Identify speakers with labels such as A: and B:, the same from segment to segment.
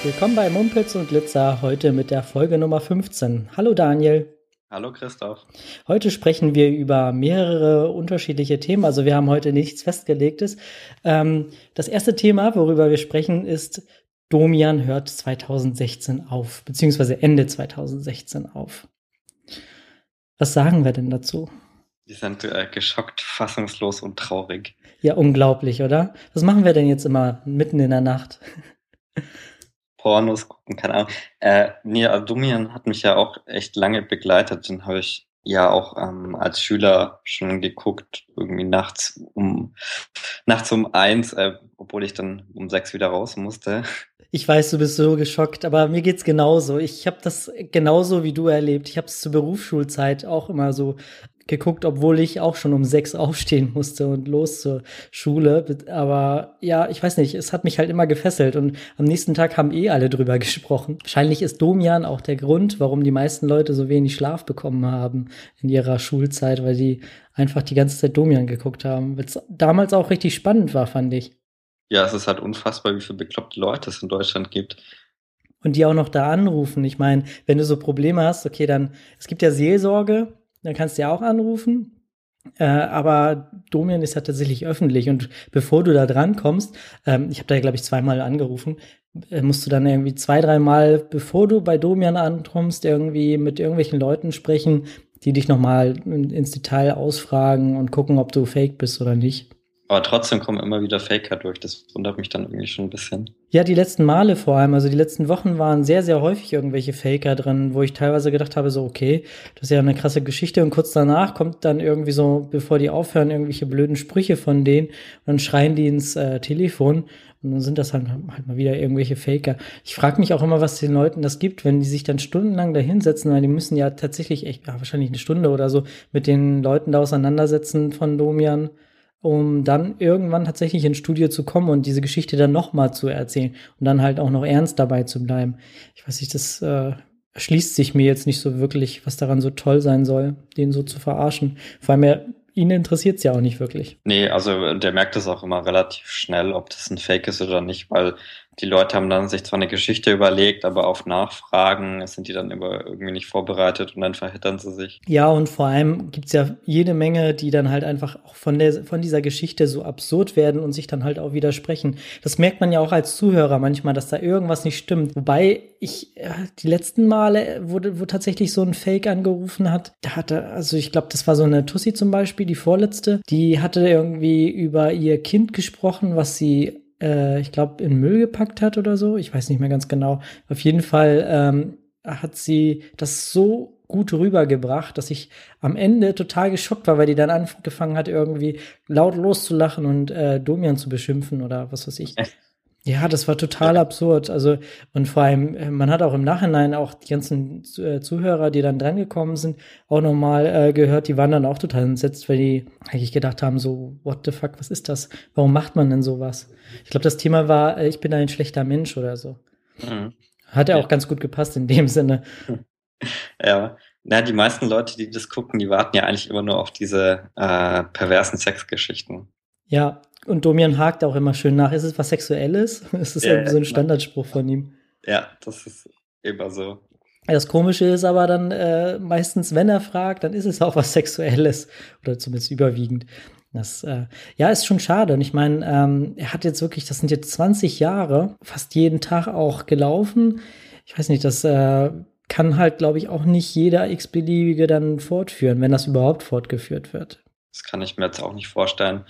A: Willkommen bei Mumpitz und Glitzer, heute mit der Folge Nummer 15. Hallo Daniel.
B: Hallo Christoph.
A: Heute sprechen wir über mehrere unterschiedliche Themen, also wir haben heute nichts Festgelegtes. Das erste Thema, worüber wir sprechen, ist Domian hört 2016 auf, beziehungsweise Ende 2016 auf. Was sagen wir denn dazu?
B: Wir sind geschockt, fassungslos und traurig.
A: Ja, unglaublich, oder? Was machen wir denn jetzt immer mitten in der Nacht?
B: Pornos gucken, keine Ahnung. Also Domian hat mich ja auch echt lange begleitet. Den habe ich ja auch als Schüler schon geguckt, irgendwie nachts um 1, obwohl ich dann um 6 wieder raus musste.
A: Ich weiß, du bist so geschockt, aber mir geht's genauso. Ich habe das genauso wie du erlebt. Ich habe es zur Berufsschulzeit auch immer so geguckt, obwohl ich auch schon um 6 aufstehen musste und los zur Schule. Aber ja, ich weiß nicht, es hat mich halt immer gefesselt und am nächsten Tag haben alle drüber gesprochen. Wahrscheinlich ist Domian auch der Grund, warum die meisten Leute so wenig Schlaf bekommen haben in ihrer Schulzeit, weil die einfach die ganze Zeit Domian geguckt haben. Was damals auch richtig spannend war, fand ich.
B: Ja, es ist halt unfassbar, wie viele bekloppte Leute es in Deutschland gibt.
A: Und die auch noch da anrufen. Ich meine, wenn du so Probleme hast, okay, dann, es gibt ja Seelsorge, dann kannst du ja auch anrufen. Aber Domian ist ja tatsächlich öffentlich. Und bevor du da dran kommst, ich habe da, glaube ich, 2-mal angerufen, musst du dann irgendwie 2-3 Mal, bevor du bei Domian ankommst, irgendwie mit irgendwelchen Leuten sprechen, die dich nochmal ins Detail ausfragen und gucken, ob du fake bist oder nicht.
B: Aber trotzdem kommen immer wieder Faker durch. Das wundert mich dann irgendwie schon ein bisschen.
A: Ja, die letzten Male vor allem, also die letzten Wochen waren sehr, sehr häufig irgendwelche Faker drin, wo ich teilweise gedacht habe, so, okay, das ist ja eine krasse Geschichte und kurz danach kommt dann irgendwie so, bevor die aufhören, irgendwelche blöden Sprüche von denen und dann schreien die ins Telefon und dann sind das halt mal wieder irgendwelche Faker. Ich frage mich auch immer, was den Leuten das gibt, wenn die sich dann stundenlang da hinsetzen, weil die müssen ja tatsächlich echt, ja, wahrscheinlich eine Stunde oder so mit den Leuten da auseinandersetzen von Domian, um dann irgendwann tatsächlich ins Studio zu kommen und diese Geschichte dann nochmal zu erzählen und dann halt auch noch ernst dabei zu bleiben. Ich weiß nicht, das erschließt sich mir jetzt nicht so wirklich, was daran so toll sein soll, den so zu verarschen. Vor allem, ihn interessiert es ja auch nicht wirklich.
B: Nee, also der merkt das auch immer relativ schnell, ob das ein Fake ist oder nicht, weil die Leute haben dann sich zwar eine Geschichte überlegt, aber auf Nachfragen sind die dann immer irgendwie nicht vorbereitet und dann verhittern sie sich.
A: Ja, und vor allem gibt's ja jede Menge, die dann halt einfach auch von dieser Geschichte so absurd werden und sich dann halt auch widersprechen. Das merkt man ja auch als Zuhörer manchmal, dass da irgendwas nicht stimmt. Wobei die letzten Male, wo tatsächlich so ein Fake angerufen hat, also ich glaube, das war so eine Tussi zum Beispiel, die vorletzte, die hatte irgendwie über ihr Kind gesprochen, was sie ich glaube, in Müll gepackt hat oder so. Ich weiß nicht mehr ganz genau. Auf jeden Fall hat sie das so gut rübergebracht, dass ich am Ende total geschockt war, weil die dann angefangen hat, irgendwie laut loszulachen und Domian zu beschimpfen oder was weiß ich. Ja, das war total absurd. Also, und vor allem, man hat auch im Nachhinein auch die ganzen Zuhörer, die dann drangekommen sind, auch nochmal gehört, die waren dann auch total entsetzt, weil die eigentlich gedacht haben, so, what the fuck, was ist das? Warum macht man denn sowas? Ich glaube, das Thema war, ich bin ein schlechter Mensch oder so.
B: Mhm.
A: Hat ja auch ganz gut gepasst in dem Sinne.
B: Ja, na, die meisten Leute, die das gucken, die warten ja eigentlich immer nur auf diese perversen Sexgeschichten.
A: Ja, und Domian hakt auch immer schön nach. Ist es was Sexuelles? Ist es irgendwie so ein Standardspruch von ihm?
B: Ja, das ist immer so.
A: Das Komische ist aber dann meistens, wenn er fragt, dann ist es auch was Sexuelles. Oder zumindest überwiegend. Das ja, ist schon schade. Und ich meine, er hat jetzt wirklich, das sind jetzt 20 Jahre, fast jeden Tag auch gelaufen. Ich weiß nicht, das kann halt, glaube ich, auch nicht jeder x-beliebige dann fortführen, wenn das überhaupt fortgeführt wird.
B: Das kann ich mir jetzt auch nicht vorstellen,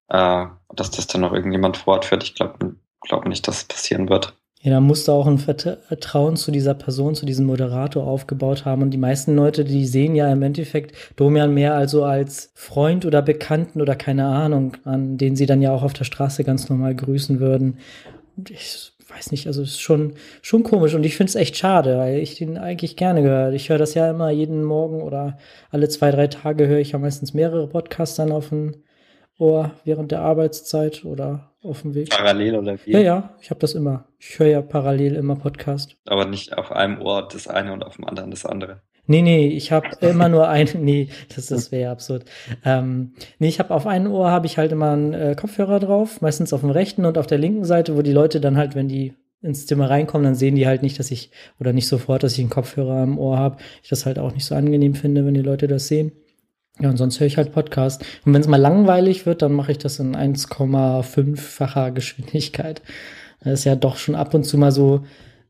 B: dass das dann noch irgendjemand fortführt. Ich glaub nicht, dass es passieren wird.
A: Ja, da musst du auch ein Vertrauen zu dieser Person, zu diesem Moderator aufgebaut haben. Und die meisten Leute, die sehen ja im Endeffekt Domian mehr also als Freund oder Bekannten oder keine Ahnung, an den sie dann ja auch auf der Straße ganz normal grüßen würden. Und ich weiß nicht, also es ist schon komisch. Und ich finde es echt schade, weil ich den eigentlich gerne höre. Ich höre das ja immer jeden Morgen oder alle 2-3 Tage höre ich ja meistens mehrere Podcasts dann auf dem Ohr während der Arbeitszeit oder auf dem Weg.
B: Parallel oder wie?
A: Ja, ich habe das immer. Ich höre ja parallel immer Podcast.
B: Aber nicht auf einem Ohr das eine und auf dem anderen das andere.
A: Nee, ich habe immer nur ein, nee, das wäre ja absurd. Nee, ich habe auf einem Ohr habe ich halt immer einen Kopfhörer drauf, meistens auf dem rechten und auf der linken Seite, wo die Leute dann halt, wenn die ins Zimmer reinkomme, dann sehen die halt nicht, oder nicht sofort, dass ich einen Kopfhörer am Ohr habe. Ich das halt auch nicht so angenehm finde, wenn die Leute das sehen. Ja, und sonst höre ich halt Podcast. Und wenn es mal langweilig wird, dann mache ich das in 1,5-facher Geschwindigkeit. Das ist ja doch schon ab und zu mal so,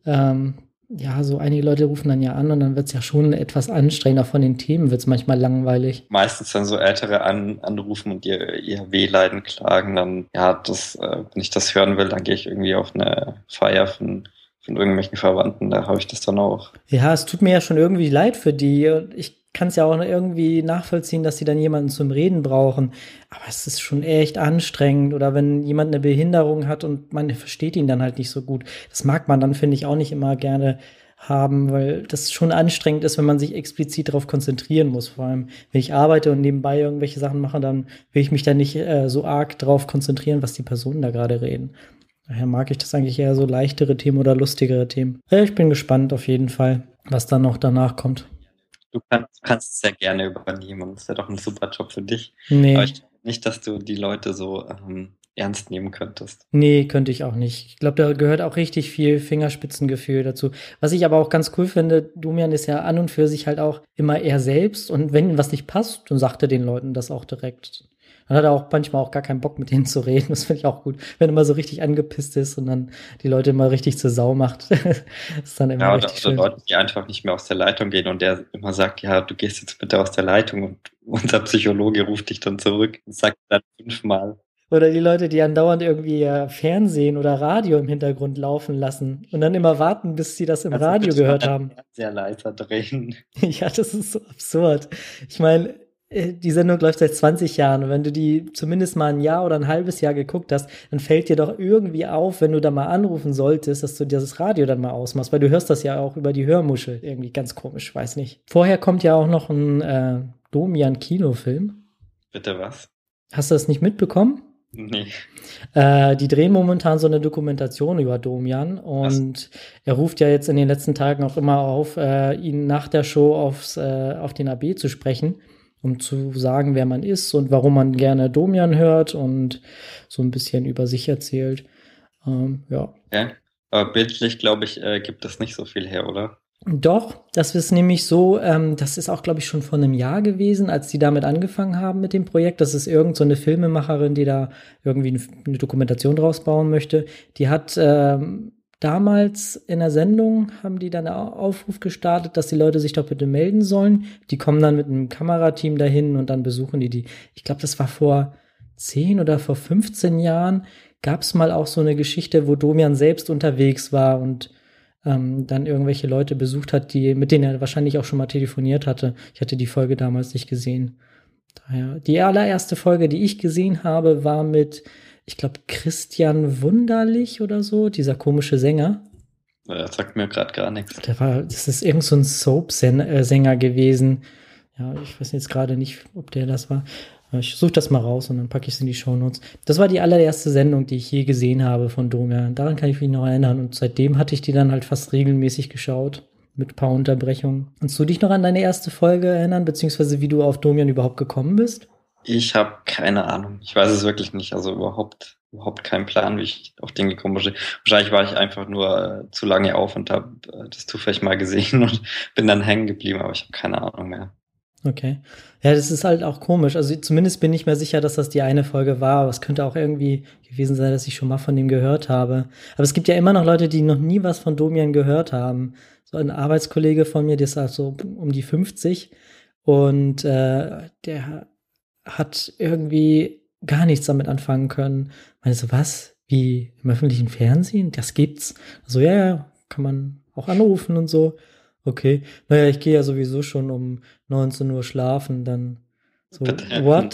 A: so einige Leute rufen dann ja an und dann wird es ja schon etwas anstrengender von den Themen, wird es manchmal langweilig.
B: Meistens dann so Ältere anrufen und ihr Wehleiden klagen, dann, wenn ich das hören will, dann gehe ich irgendwie auf eine Feier von irgendwelchen Verwandten, da habe ich das dann auch.
A: Ja, es tut mir ja schon irgendwie leid für die. Ich kann es ja auch irgendwie nachvollziehen, dass sie dann jemanden zum Reden brauchen. Aber es ist schon echt anstrengend. Oder wenn jemand eine Behinderung hat und man versteht ihn dann halt nicht so gut. Das mag man dann, finde ich, auch nicht immer gerne haben, weil das schon anstrengend ist, wenn man sich explizit darauf konzentrieren muss. Vor allem, wenn ich arbeite und nebenbei irgendwelche Sachen mache, dann will ich mich da nicht so arg drauf konzentrieren, was die Personen da gerade reden. Daher mag ich das eigentlich eher so leichtere Themen oder lustigere Themen. Ja, ich bin gespannt auf jeden Fall, was dann noch danach kommt.
B: Du kannst es sehr gerne übernehmen und es ist ja doch ein super Job für dich.
A: Nee.
B: Aber ich glaube nicht, dass du die Leute so ernst nehmen könntest.
A: Nee, könnte ich auch nicht. Ich glaube, da gehört auch richtig viel Fingerspitzengefühl dazu. Was ich aber auch ganz cool finde, Domian ist ja an und für sich halt auch immer er selbst. Und wenn ihm was nicht passt, dann sagt er den Leuten das auch direkt. Dann hat er auch manchmal auch gar keinen Bock, mit denen zu reden. Das finde ich auch gut. Wenn er mal so richtig angepisst ist und dann die Leute immer richtig zur Sau macht. Das ist dann immer richtig schön.
B: Leute, die einfach nicht mehr aus der Leitung gehen und der immer sagt, ja, du gehst jetzt bitte aus der Leitung und unser Psychologe ruft dich dann zurück und sagt dann 5-mal.
A: Oder die Leute, die andauernd irgendwie Fernsehen oder Radio im Hintergrund laufen lassen und dann immer warten, bis sie das im Radio gehört haben.
B: Sehr leiser drehen.
A: Ja, das ist so absurd. Ich meine, die Sendung läuft seit 20 Jahren und wenn du die zumindest mal ein Jahr oder ein halbes Jahr geguckt hast, dann fällt dir doch irgendwie auf, wenn du da mal anrufen solltest, dass du dieses Radio dann mal ausmachst, weil du hörst das ja auch über die Hörmuschel. Irgendwie ganz komisch, weiß nicht. Vorher kommt ja auch noch ein Domian-Kinofilm.
B: Bitte was?
A: Hast du das nicht mitbekommen?
B: Nee.
A: Die drehen momentan so eine Dokumentation über Domian und er ruft ja jetzt in den letzten Tagen auch immer auf, ihn nach der Show auf den AB zu sprechen, um zu sagen, wer man ist und warum man gerne Domian hört und so ein bisschen über sich erzählt. Ja.
B: Okay. Aber bildlich, glaube ich, gibt es nicht so viel her, oder?
A: Doch, das ist nämlich so, das ist auch, glaube ich, schon vor einem Jahr gewesen, als die damit angefangen haben mit dem Projekt. Das ist irgend so eine Filmemacherin, die da irgendwie eine Dokumentation draus bauen möchte. Die hat damals in der Sendung, haben die dann einen Aufruf gestartet, dass die Leute sich doch bitte melden sollen. Die kommen dann mit einem Kamerateam dahin und dann besuchen die. Ich glaube, das war vor 10 oder vor 15 Jahren, gab es mal auch so eine Geschichte, wo Domian selbst unterwegs war und dann irgendwelche Leute besucht hat, mit denen er wahrscheinlich auch schon mal telefoniert hatte. Ich hatte die Folge damals nicht gesehen. Daher, die allererste Folge, die ich gesehen habe, war mit, ich glaube, Christian Wunderlich oder so, dieser komische Sänger.
B: Das sagt mir gerade gar nichts.
A: Das ist irgend so ein Soap-Sänger gewesen. Ja, ich weiß jetzt gerade nicht, ob der das war. Ich suche das mal raus und dann packe ich es in die Shownotes. Das war die allererste Sendung, die ich je gesehen habe von Domian. Daran kann ich mich noch erinnern. Und seitdem hatte ich die dann halt fast regelmäßig geschaut. Mit ein paar Unterbrechungen. Kannst du dich noch an deine erste Folge erinnern, beziehungsweise wie du auf Domian überhaupt gekommen bist?
B: Ich habe keine Ahnung. Ich weiß es wirklich nicht. Also überhaupt keinen Plan, wie ich auf den gekommen bin. Wahrscheinlich war ich einfach nur zu lange auf und habe das zufällig mal gesehen und bin dann hängen geblieben, aber ich habe keine Ahnung mehr.
A: Okay. Ja, das ist halt auch komisch. Also zumindest bin ich mir sicher, dass das die eine Folge war. Aber es könnte auch irgendwie gewesen sein, dass ich schon mal von dem gehört habe. Aber es gibt ja immer noch Leute, die noch nie was von Domian gehört haben. So ein Arbeitskollege von mir, der ist halt so um die 50. Und der hat irgendwie gar nichts damit anfangen können. Ich meine so, was? Wie im öffentlichen Fernsehen? Das gibt's? Also ja, kann man auch anrufen und so. Okay, naja, ich gehe ja sowieso schon um 19 Uhr schlafen, dann so, what?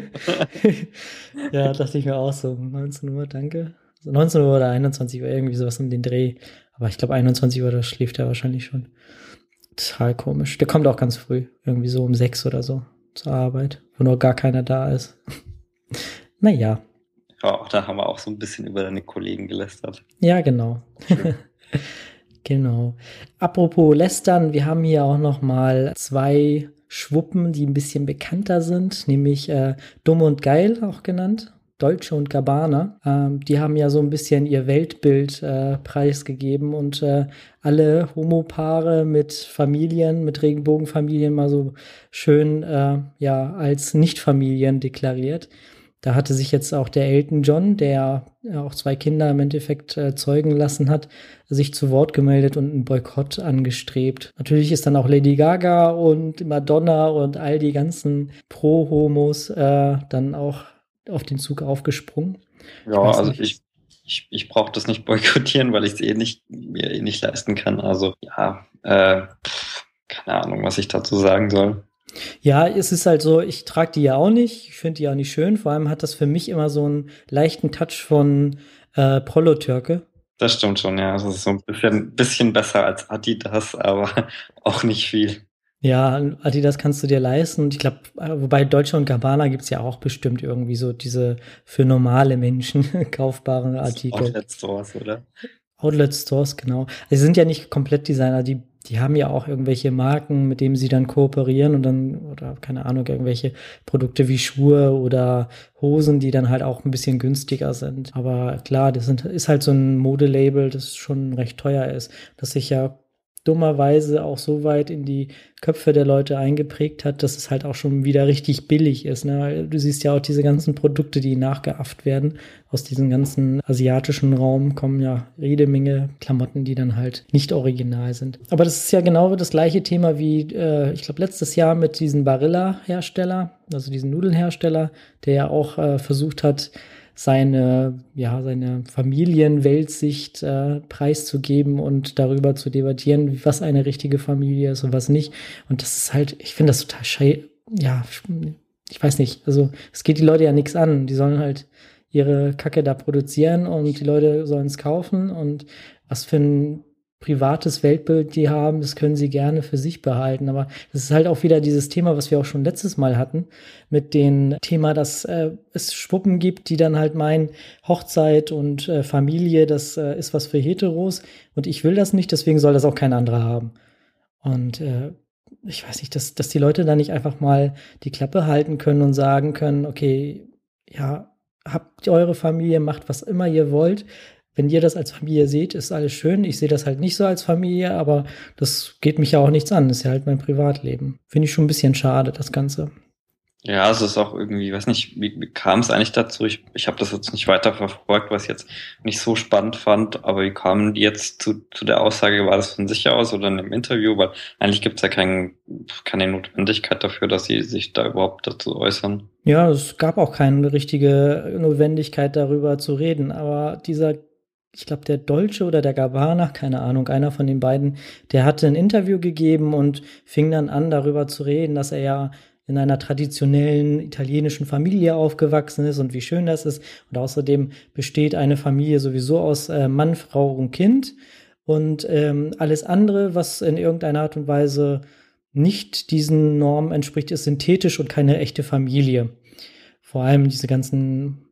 A: Ja, dachte ich mir auch so, 19 Uhr, danke. So 19 Uhr oder 21 Uhr, irgendwie sowas um den Dreh. Aber ich glaube 21 Uhr, da schläft er wahrscheinlich schon. Total komisch. Der kommt auch ganz früh, irgendwie so um 6 oder so zur Arbeit, wo noch gar keiner da ist. Naja.
B: Ja, da haben wir auch so ein bisschen über deine Kollegen gelästert.
A: Ja, genau. Genau. Apropos Lästern, wir haben hier auch noch mal 2 Schwuppen, die ein bisschen bekannter sind, nämlich Dumm und Geil auch genannt. Dolce und Gabbana. Die haben ja so ein bisschen ihr Weltbild preisgegeben und alle Homopaare mit Familien, mit Regenbogenfamilien mal so schön als Nichtfamilien deklariert. Da hatte sich jetzt auch der Elton John, der auch 2 Kinder im Endeffekt zeugen lassen hat, sich zu Wort gemeldet und einen Boykott angestrebt. Natürlich ist dann auch Lady Gaga und Madonna und all die ganzen Pro-Homos dann auch auf den Zug aufgesprungen.
B: Ja, also ich brauche das nicht boykottieren, weil ich es mir nicht leisten kann. Also ja, keine Ahnung, was ich dazu sagen soll.
A: Ja, es ist halt so, ich trage die ja auch nicht. Ich finde die auch nicht schön. Vor allem hat das für mich immer so einen leichten Touch von Prollo-Türke.
B: Das stimmt schon, ja. Das ist so ein bisschen besser als Adidas, aber auch nicht viel.
A: Ja, Adidas kannst du dir leisten. Und ich glaube, wobei Dolce und Gabbana gibt's ja auch bestimmt irgendwie so diese für normale Menschen kaufbaren Artikel.
B: Outlet Stores, oder?
A: Outlet Stores, genau. Also sie sind ja nicht komplett Designer, die haben ja auch irgendwelche Marken, mit denen sie dann kooperieren und dann, oder keine Ahnung, irgendwelche Produkte wie Schuhe oder Hosen, die dann halt auch ein bisschen günstiger sind. Aber klar, ist halt so ein Modelabel, das schon recht teuer ist, das sich ja dummerweise auch so weit in die Köpfe der Leute eingeprägt hat, dass es halt auch schon wieder richtig billig ist. Ne? Du siehst ja auch diese ganzen Produkte, die nachgeafft werden. Aus diesem ganzen asiatischen Raum kommen ja jede Menge Klamotten, die dann halt nicht original sind. Aber das ist ja genau das gleiche Thema wie, ich glaube, letztes Jahr mit diesem Barilla-Hersteller, also diesen Nudelhersteller, der ja auch versucht hat, seine Familienweltsicht preiszugeben und darüber zu debattieren, was eine richtige Familie ist und was nicht. Und das ist halt, ich finde das total ich weiß nicht, also es geht die Leute ja nichts an. Die sollen halt ihre Kacke da produzieren und die Leute sollen es kaufen und was für ein privates Weltbild die haben, das können sie gerne für sich behalten. Aber das ist halt auch wieder dieses Thema, was wir auch schon letztes Mal hatten, mit dem Thema, dass es Schwuppen gibt, die dann halt meinen, Hochzeit und Familie, das ist was für Heteros und ich will das nicht, deswegen soll das auch kein anderer haben. Und ich weiß nicht, dass die Leute da nicht einfach mal die Klappe halten können und sagen können, okay, ja, habt eure Familie, macht was immer ihr wollt. Wenn ihr das als Familie seht, ist alles schön. Ich sehe das halt nicht so als Familie, aber das geht mich ja auch nichts an. Das ist ja halt mein Privatleben. Finde ich schon ein bisschen schade, das Ganze.
B: Ja, es ist auch irgendwie, weiß nicht, wie kam es eigentlich dazu? Ich habe das jetzt nicht weiter verfolgt, was ich jetzt nicht so spannend fand, aber wie kamen die jetzt zu der Aussage, war das von sich aus oder in einem Interview? Weil eigentlich gibt es ja keine Notwendigkeit dafür, dass sie sich da überhaupt dazu äußern.
A: Ja, es gab auch keine richtige Notwendigkeit, darüber zu reden, aber ich glaube, der Dolce oder der Gabbana, keine Ahnung, einer von den beiden, der hatte ein Interview gegeben und fing dann an, darüber zu reden, dass er ja in einer traditionellen italienischen Familie aufgewachsen ist und wie schön das ist. Und außerdem besteht eine Familie sowieso aus Mann, Frau und Kind. Und alles andere, was in irgendeiner Art und Weise nicht diesen Normen entspricht, ist synthetisch und keine echte Familie. Vor allem diese ganzen,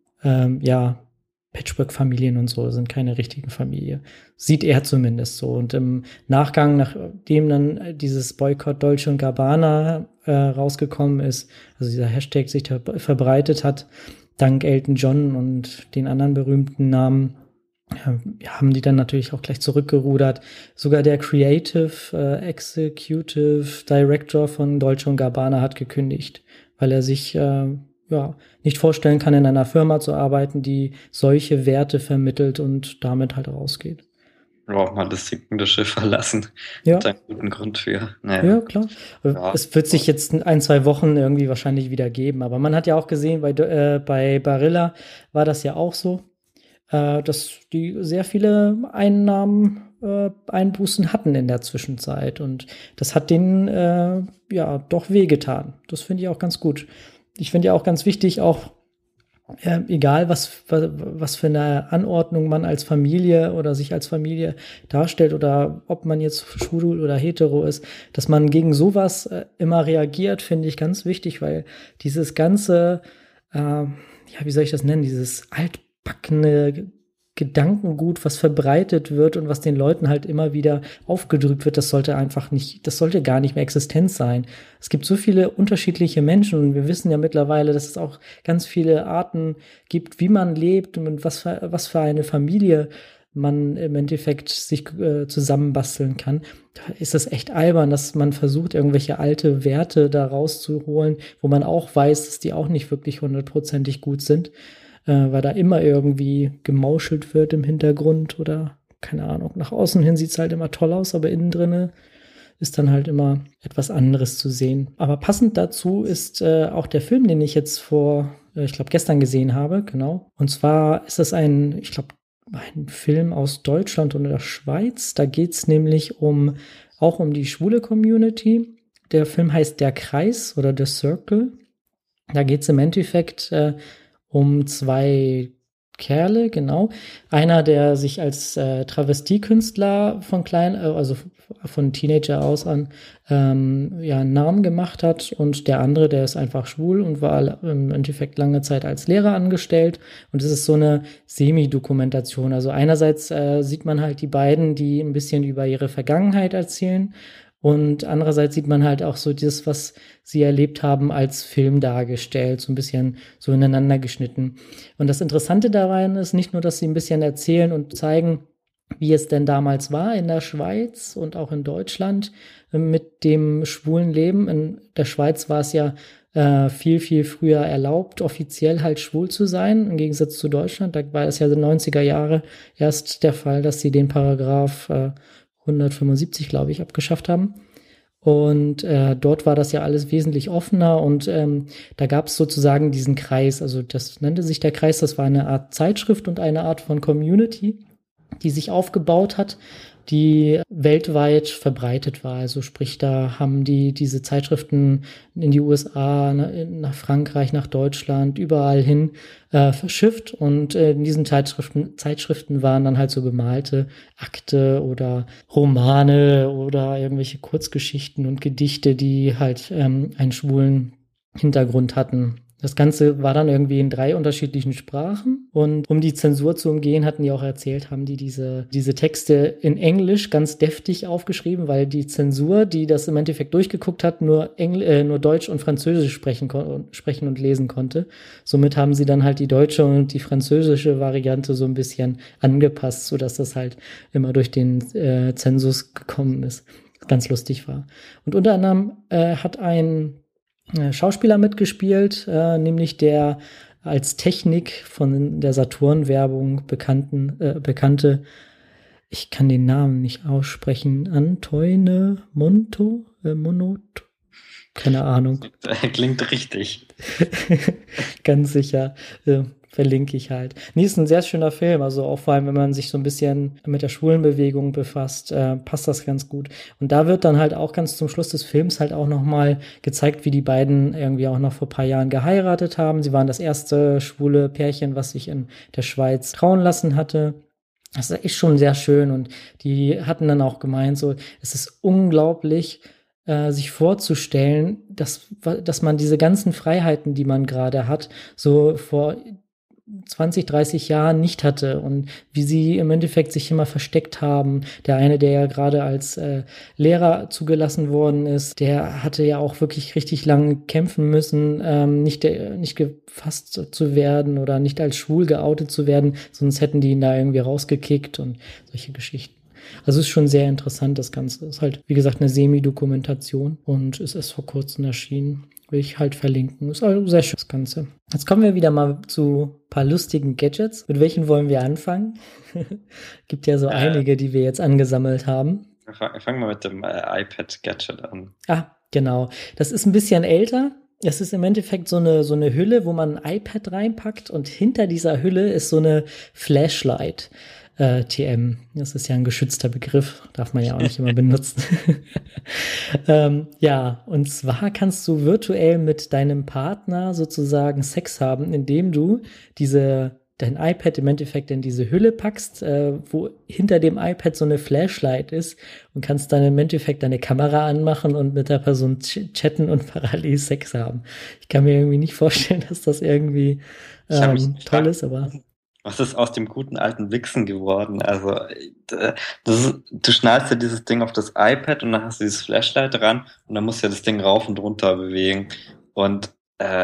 A: Patchwork-Familien und so sind keine richtigen Familie. Sieht er zumindest so. Und im Nachgang, nachdem dann dieses Boykott Dolce und Gabbana rausgekommen ist, also dieser Hashtag sich da verbreitet hat, dank Elton John und den anderen berühmten Namen, haben die dann natürlich auch gleich zurückgerudert. Sogar der Creative Executive Director von Dolce und Gabbana hat gekündigt, weil er sich nicht vorstellen kann, in einer Firma zu arbeiten, die solche Werte vermittelt und damit halt rausgeht.
B: Auch mal das sinkende Schiff verlassen.
A: Ja.
B: Mit einem guten Grund für. Naja.
A: Ja, klar. Ja. Es wird sich jetzt 1-2 Wochen irgendwie wahrscheinlich wieder geben. Aber man hat ja auch gesehen, bei Barilla war das ja auch so, dass die sehr viele Einbußen hatten in der Zwischenzeit. Und das hat denen doch wehgetan. Das finde ich auch ganz gut. Ich finde ja auch ganz wichtig, auch egal was für eine Anordnung man als Familie oder sich als Familie darstellt oder ob man jetzt schwul oder hetero ist, dass man gegen sowas immer reagiert, finde ich ganz wichtig, weil dieses ganze, wie soll ich das nennen, dieses altbackene Gedankengut, was verbreitet wird und was den Leuten halt immer wieder aufgedrückt wird, das sollte gar nicht mehr existent sein. Es gibt so viele unterschiedliche Menschen und wir wissen ja mittlerweile, dass es auch ganz viele Arten gibt, wie man lebt und was für eine Familie man im Endeffekt sich zusammenbasteln kann. Da ist es echt albern, dass man versucht, irgendwelche alte Werte da rauszuholen, wo man auch weiß, dass die auch nicht wirklich 100%ig gut sind, weil da immer irgendwie gemauschelt wird im Hintergrund oder keine Ahnung. Nach außen hin sieht es halt immer toll aus, aber innen drinne ist dann halt immer etwas anderes zu sehen. Aber passend dazu ist auch der Film, den ich jetzt ich glaube, gestern gesehen habe, genau. Und zwar ist das ein Film aus Deutschland und der Schweiz. Da geht es nämlich auch um die schwule Community. Der Film heißt Der Kreis oder The Circle. Da geht es im Endeffekt um zwei Kerle, genau. Einer, der sich als Travestiekünstler also von Teenager aus an, einen Namen gemacht hat und der andere, der ist einfach schwul und war im Endeffekt lange Zeit als Lehrer angestellt und es ist so eine Semi-Dokumentation. Also einerseits sieht man halt die beiden, die ein bisschen über ihre Vergangenheit erzählen und andererseits sieht man halt auch so das, was sie erlebt haben, als Film dargestellt, so ein bisschen so ineinander geschnitten. Und das Interessante daran ist nicht nur, dass sie ein bisschen erzählen und zeigen, wie es denn damals war in der Schweiz und auch in Deutschland mit dem schwulen Leben. In der Schweiz war es ja viel, viel früher erlaubt, offiziell halt schwul zu sein, im Gegensatz zu Deutschland. Da war es ja in den 90er Jahre erst der Fall, dass sie den Paragraph 175, glaube ich, abgeschafft haben. Und dort war das ja alles wesentlich offener und da gab es sozusagen diesen Kreis, also das nannte sich der Kreis, das war eine Art Zeitschrift und eine Art von Community, die sich aufgebaut hat, die weltweit verbreitet war. Also sprich, da haben diese Zeitschriften in die USA, nach Frankreich, nach Deutschland, überall hin verschifft. Und in diesen Zeitschriften waren dann halt so bemalte Akte oder Romane oder irgendwelche Kurzgeschichten und Gedichte, die halt einen schwulen Hintergrund hatten. Das Ganze war dann irgendwie in 3 unterschiedlichen Sprachen und um die Zensur zu umgehen, hatten die auch erzählt, haben die diese Texte in Englisch ganz deftig aufgeschrieben, weil die Zensur, die das im Endeffekt durchgeguckt hat, nur Deutsch und Französisch sprechen und lesen konnte. Somit haben sie dann halt die deutsche und die französische Variante so ein bisschen angepasst, sodass das halt immer durch den Zensus gekommen ist. Ganz lustig war. Und unter anderem hat ein Schauspieler mitgespielt, nämlich der als Technik von der Saturn-Werbung bekannte, ich kann den Namen nicht aussprechen, Antoine Monto, keine Ahnung.
B: Klingt richtig.
A: Ganz sicher. Verlinke ich halt. Nee, ist ein sehr schöner Film, also auch vor allem, wenn man sich so ein bisschen mit der Schwulenbewegung befasst, passt das ganz gut. Und da wird dann halt auch ganz zum Schluss des Films halt auch nochmal gezeigt, wie die beiden irgendwie auch noch vor ein paar Jahren geheiratet haben. Sie waren das erste schwule Pärchen, was sich in der Schweiz trauen lassen hatte. Das ist schon sehr schön und die hatten dann auch gemeint, so, es ist unglaublich, sich vorzustellen, dass man diese ganzen Freiheiten, die man gerade hat, so vor 20, 30 Jahren nicht hatte und wie sie im Endeffekt sich immer versteckt haben. Der eine, der ja gerade als Lehrer zugelassen worden ist, der hatte ja auch wirklich richtig lang kämpfen müssen, nicht gefasst zu werden oder nicht als schwul geoutet zu werden, sonst hätten die ihn da irgendwie rausgekickt und solche Geschichten. Also es ist schon sehr interessant, das Ganze. Es ist halt, wie gesagt, eine Semi-Dokumentation und es ist vor kurzem erschienen. Will ich halt verlinken. Ist also sehr schön, das Ganze. Jetzt kommen wir wieder mal zu ein paar lustigen Gadgets. Mit welchen wollen wir anfangen? Gibt ja so einige, die wir jetzt angesammelt haben.
B: Fangen wir mit dem iPad-Gadget an.
A: Ah, genau. Das ist ein bisschen älter. Es ist im Endeffekt so eine Hülle, wo man ein iPad reinpackt und hinter dieser Hülle ist so eine Flashlight. TM. Das ist ja ein geschützter Begriff, darf man ja auch nicht immer benutzen. Ja, und zwar kannst du virtuell mit deinem Partner sozusagen Sex haben, indem du dein iPad im Endeffekt in diese Hülle packst, wo hinter dem iPad so eine Flashlight ist und kannst dann im Endeffekt deine Kamera anmachen und mit der Person chatten und parallel Sex haben. Ich kann mir irgendwie nicht vorstellen, dass das irgendwie toll ist, aber
B: Was ist aus dem guten alten Wichsen geworden? Also, du schnallst ja dieses Ding auf das iPad und dann hast du dieses Flashlight dran und dann musst du ja das Ding rauf und runter bewegen. Und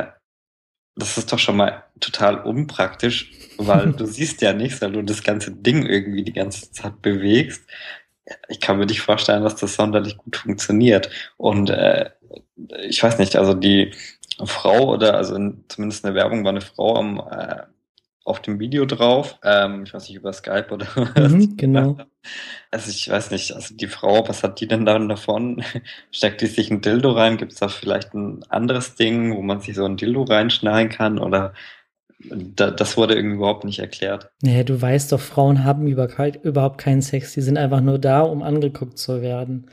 B: das ist doch schon mal total unpraktisch, weil du siehst ja nichts, weil du das ganze Ding irgendwie die ganze Zeit bewegst. Ich kann mir nicht vorstellen, dass das sonderlich gut funktioniert. Und ich weiß nicht, also die Frau oder also zumindest in der Werbung war eine Frau auf dem Video drauf. Ich weiß nicht, über Skype oder was die gemacht
A: Genau.
B: haben. Also ich weiß nicht, also die Frau, was hat die denn dann davon? Steckt die sich ein Dildo rein? Gibt es da vielleicht ein anderes Ding, wo man sich so ein Dildo reinschneiden kann? Oder das wurde irgendwie überhaupt nicht erklärt.
A: Naja, du weißt doch, Frauen haben überhaupt keinen Sex. Die sind einfach nur da, um angeguckt zu werden.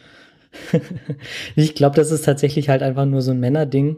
A: Ich glaube, das ist tatsächlich halt einfach nur so ein Männerding.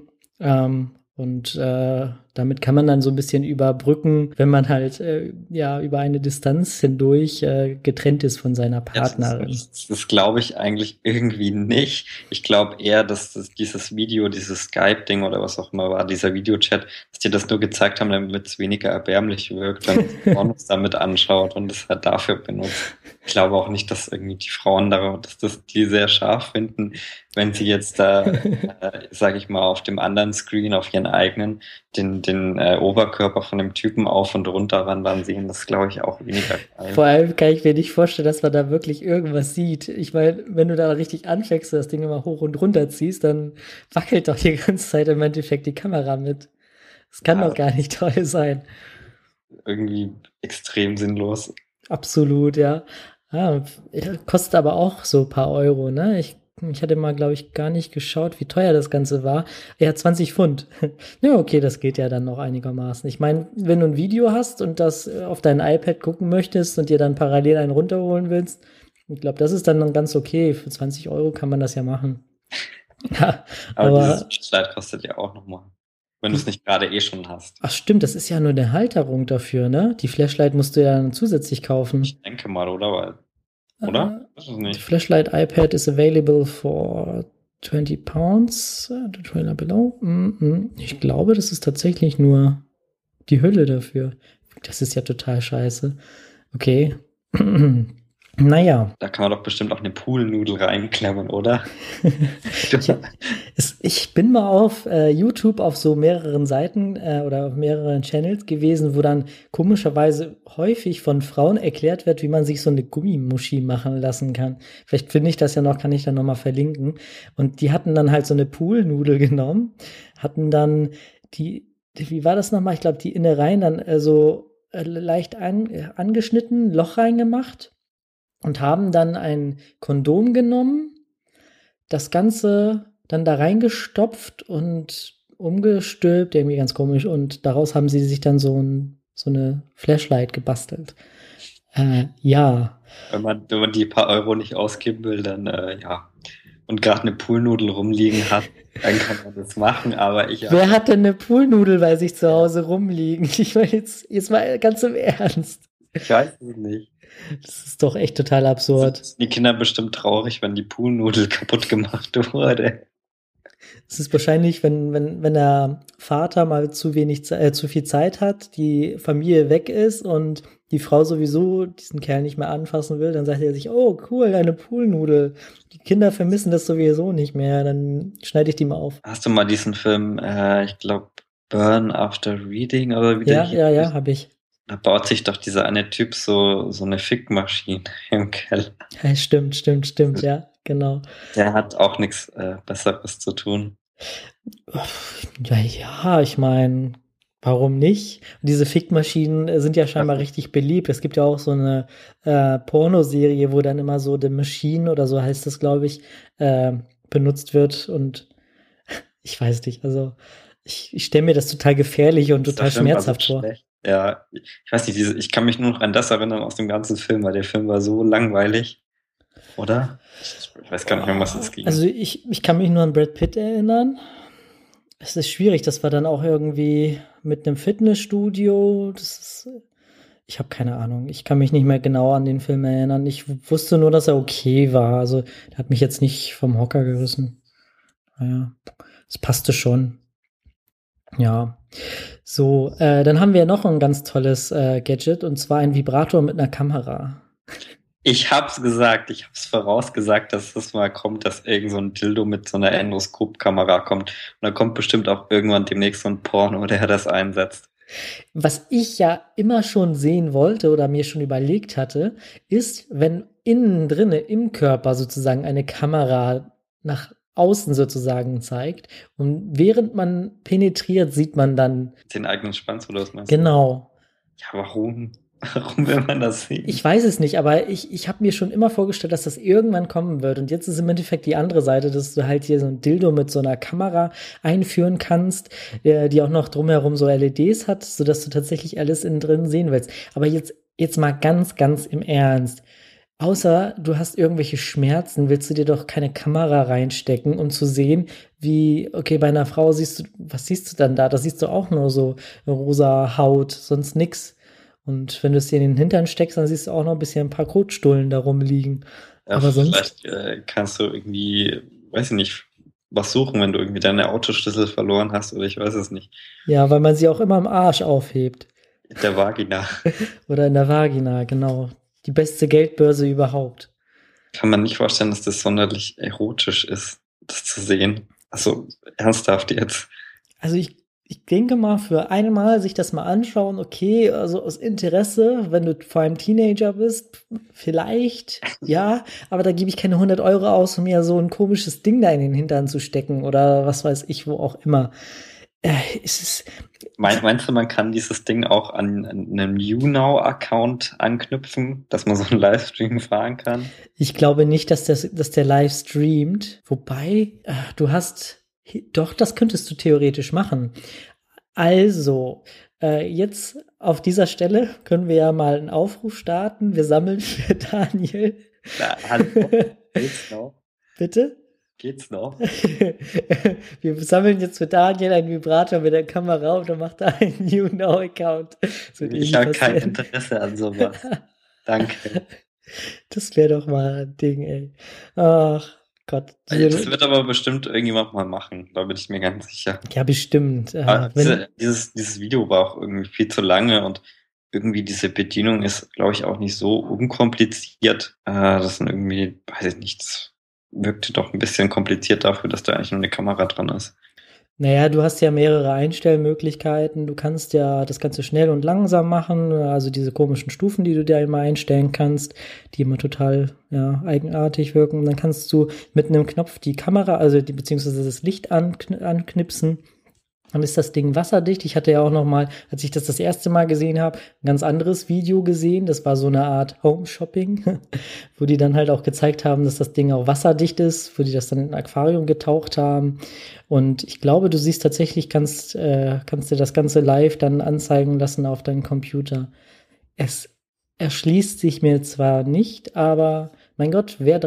A: Und damit kann man dann so ein bisschen überbrücken, wenn man halt ja über eine Distanz hindurch getrennt ist von seiner Partnerin.
B: Das glaube ich eigentlich irgendwie nicht. Ich glaube eher, dass dieses Video, dieses Skype-Ding oder was auch immer war, dieser Videochat, dass die das nur gezeigt haben, damit es weniger erbärmlich wirkt, wenn man sich Pornos damit anschaut und es halt dafür benutzt. Ich glaube auch nicht, dass irgendwie die Frauen darauf, dass das die sehr scharf finden, wenn sie jetzt da, sage ich mal, auf dem anderen Screen, auf ihren eigenen, den Oberkörper von dem Typen auf und runter wandern sehen. Das glaube ich auch weniger geil.
A: Vor allem kann ich mir nicht vorstellen, dass man da wirklich irgendwas sieht. Ich meine, wenn du da richtig anfängst, das Ding immer hoch und runter ziehst, dann wackelt doch die ganze Zeit im Endeffekt die Kamera mit. Das kann
B: Ja,
A: doch gar nicht toll sein.
B: irgendwie extrem sinnlos.
A: Absolut, ja. Ah, kostet aber auch so ein paar Euro, ne? Ich hatte mal, glaube ich, gar nicht geschaut, wie teuer das Ganze war. Ja, 20 Pfund. Ja, okay, das geht ja dann noch einigermaßen. Ich meine, wenn du ein Video hast und das auf dein iPad gucken möchtest und dir dann parallel einen runterholen willst, ich glaube, das ist dann ganz okay. Für 20 Euro kann man das ja machen. Ja,
B: Aber dieses
A: aber,
B: Flashlight kostet ja auch nochmal, wenn du es nicht gerade eh schon hast.
A: ach stimmt, das ist ja nur eine Halterung dafür, ne? Die Flashlight musst du ja dann zusätzlich kaufen.
B: Ich denke mal, oder? Oder?
A: Uh,
B: Das ist
A: the
B: nicht.
A: flashlight iPad is available for 20 pounds. The trailer below. Ich glaube, das ist tatsächlich nur die Hülle dafür. Das ist ja total scheiße. Okay. Naja.
B: Da kann man doch bestimmt auch eine Poolnudel reinklemmen, oder?
A: Ich bin mal auf YouTube auf so mehreren Seiten oder auf mehreren Channels gewesen, wo dann komischerweise häufig von Frauen erklärt wird, wie man sich so eine Gummimuschi machen lassen kann. Vielleicht finde ich das ja noch, kann ich dann noch mal verlinken. Und die hatten dann halt so eine Poolnudel genommen, hatten dann wie war das nochmal? Ich glaube, die Innereien dann so leicht angeschnitten, Loch reingemacht und haben dann ein Kondom genommen, das Ganze dann da reingestopft und umgestülpt, irgendwie ganz komisch. Und daraus haben sie sich dann so eine Flashlight gebastelt. Ja.
B: Wenn man die paar Euro nicht ausgeben will, dann ja. Und gerade eine Poolnudel rumliegen hat, dann kann man das machen, aber ich
A: Wer hat denn eine Poolnudel bei sich zu Hause rumliegen? Ich meine, jetzt mal ganz im Ernst.
B: ich weiß es nicht.
A: Das ist doch echt total absurd.
B: Sind die Kinder bestimmt traurig, wenn die Poolnudel kaputt gemacht wurde.
A: Es ist wahrscheinlich, wenn der Vater mal zu viel Zeit hat, die Familie weg ist und die Frau sowieso diesen Kerl nicht mehr anfassen will, dann sagt er sich, oh cool, eine Poolnudel. Die Kinder vermissen das sowieso nicht mehr, dann schneide ich die mal auf.
B: Hast du mal diesen Film, ich glaube, Burn After Reading oder wie der hieß?
A: Ja, habe ich.
B: Da baut sich doch dieser eine Typ so eine Fickmaschine im Keller.
A: Ja, stimmt, ja, genau.
B: Der hat auch nichts Besseres zu tun.
A: Ja, ich meine, warum nicht? Und diese Fickmaschinen sind ja scheinbar richtig beliebt. Es gibt ja auch so eine Pornoserie, wo dann immer so The Machine oder so heißt das, glaube ich, benutzt wird. Und ich weiß nicht, also ich stelle mir das total gefährlich und total schmerzhaft vor.
B: Ja, ich weiß nicht, ich kann mich nur noch an das erinnern aus dem ganzen Film, weil der Film war so langweilig, oder? Ich weiß gar nicht mehr, um was es ging.
A: Also ich kann mich nur an Brad Pitt erinnern. Es ist schwierig, das war dann auch irgendwie mit einem Fitnessstudio. Ich habe keine Ahnung. Ich kann mich nicht mehr genau an den Film erinnern. Ich wusste nur, dass er okay war. Also der hat mich jetzt nicht vom Hocker gerissen. Naja, es passte schon. Ja, so, dann haben wir noch ein ganz tolles Gadget, und zwar ein Vibrator mit einer Kamera.
B: Ich hab's gesagt, ich hab's vorausgesagt, dass das mal kommt, dass irgend so ein Dildo mit so einer Endoskopkamera kommt. Und da kommt bestimmt auch irgendwann demnächst so ein Porno, der das einsetzt.
A: Was ich ja immer schon sehen wollte oder mir schon überlegt hatte, ist, wenn innen drinne im Körper sozusagen eine Kamera nach außen sozusagen zeigt und während man penetriert, sieht man dann
B: Den eigenen Schwanz oder was meinst du?
A: genau.
B: Ja, warum? Warum will man das sehen?
A: Ich weiß es nicht, aber ich habe mir schon immer vorgestellt, dass das irgendwann kommen wird. Und jetzt ist im Endeffekt die andere Seite, dass du halt hier so ein Dildo mit so einer Kamera einführen kannst, die auch noch drumherum so LEDs hat, sodass du tatsächlich alles innen drin sehen willst. Aber jetzt mal ganz, ganz im Ernst. Außer du hast irgendwelche Schmerzen, willst du dir doch keine Kamera reinstecken, um zu sehen, wie, okay, bei einer Frau siehst du, was siehst du dann da? Da siehst du auch nur so rosa Haut, sonst nix. Und wenn du es dir in den Hintern steckst, dann siehst du auch noch ein bisschen ein paar Kotstullen da rumliegen.
B: Ja,
A: Aber sonst,
B: vielleicht kannst du irgendwie, weiß ich nicht, was suchen, wenn du irgendwie deine Autoschlüssel verloren hast oder ich weiß es nicht.
A: ja, weil man sie auch immer im Arsch aufhebt.
B: Der Vagina.
A: Oder in der Vagina, genau. Die beste Geldbörse überhaupt.
B: Kann man nicht vorstellen, dass das sonderlich erotisch ist, das zu sehen. Also ernsthaft jetzt.
A: Also ich denke mal, für einmal sich das mal anschauen, okay, also aus Interesse, wenn du vor allem Teenager bist, vielleicht, ja, aber da gebe ich keine 100 € aus, um mir so ein komisches Ding da in den Hintern zu stecken oder was weiß ich, wo auch immer. Es ist,
B: Meinst du, man kann dieses Ding auch an einem YouNow-Account anknüpfen, dass man so einen Livestream fahren kann?
A: Ich glaube nicht, dass der live streamt. Wobei, du hast, doch, das könntest du theoretisch machen. Also, jetzt auf dieser Stelle können wir ja mal einen Aufruf starten. Wir sammeln für Daniel.
B: Na, hallo? Geht's noch?
A: Bitte?
B: Geht's noch?
A: Wir sammeln jetzt für Daniel einen Vibrator mit der Kamera und dann macht er einen YouNow-Account.
B: Ich habe kein Interesse an sowas. Danke.
A: Das wäre doch mal ein Ding, ey. Ach Gott.
B: Das wird aber bestimmt irgendjemand mal machen, da bin ich mir ganz sicher.
A: Ja, bestimmt.
B: Dieses Video war auch irgendwie viel zu lange und irgendwie diese Bedienung ist, glaube ich, auch nicht so unkompliziert. Das sind irgendwie, weiß ich nicht, das wirkte doch ein bisschen kompliziert dafür, dass da eigentlich nur eine Kamera dran ist.
A: Naja, du hast ja mehrere Einstellmöglichkeiten. Du kannst ja das Ganze schnell und langsam machen, also diese komischen Stufen, die du dir immer einstellen kannst, die immer total ja, eigenartig wirken. Und dann kannst du mit einem Knopf die Kamera, also beziehungsweise das Licht anknipsen. Dann ist das Ding wasserdicht. Ich hatte ja auch noch mal, als ich das erste Mal gesehen habe, ein ganz anderes Video gesehen. Das war so eine Art Home-Shopping, wo die dann halt auch gezeigt haben, dass das Ding auch wasserdicht ist, wo die das dann in ein Aquarium getaucht haben. Und ich glaube, du siehst tatsächlich, kannst dir das Ganze live dann anzeigen lassen auf deinem Computer. Es erschließt sich mir zwar nicht, aber mein Gott, wer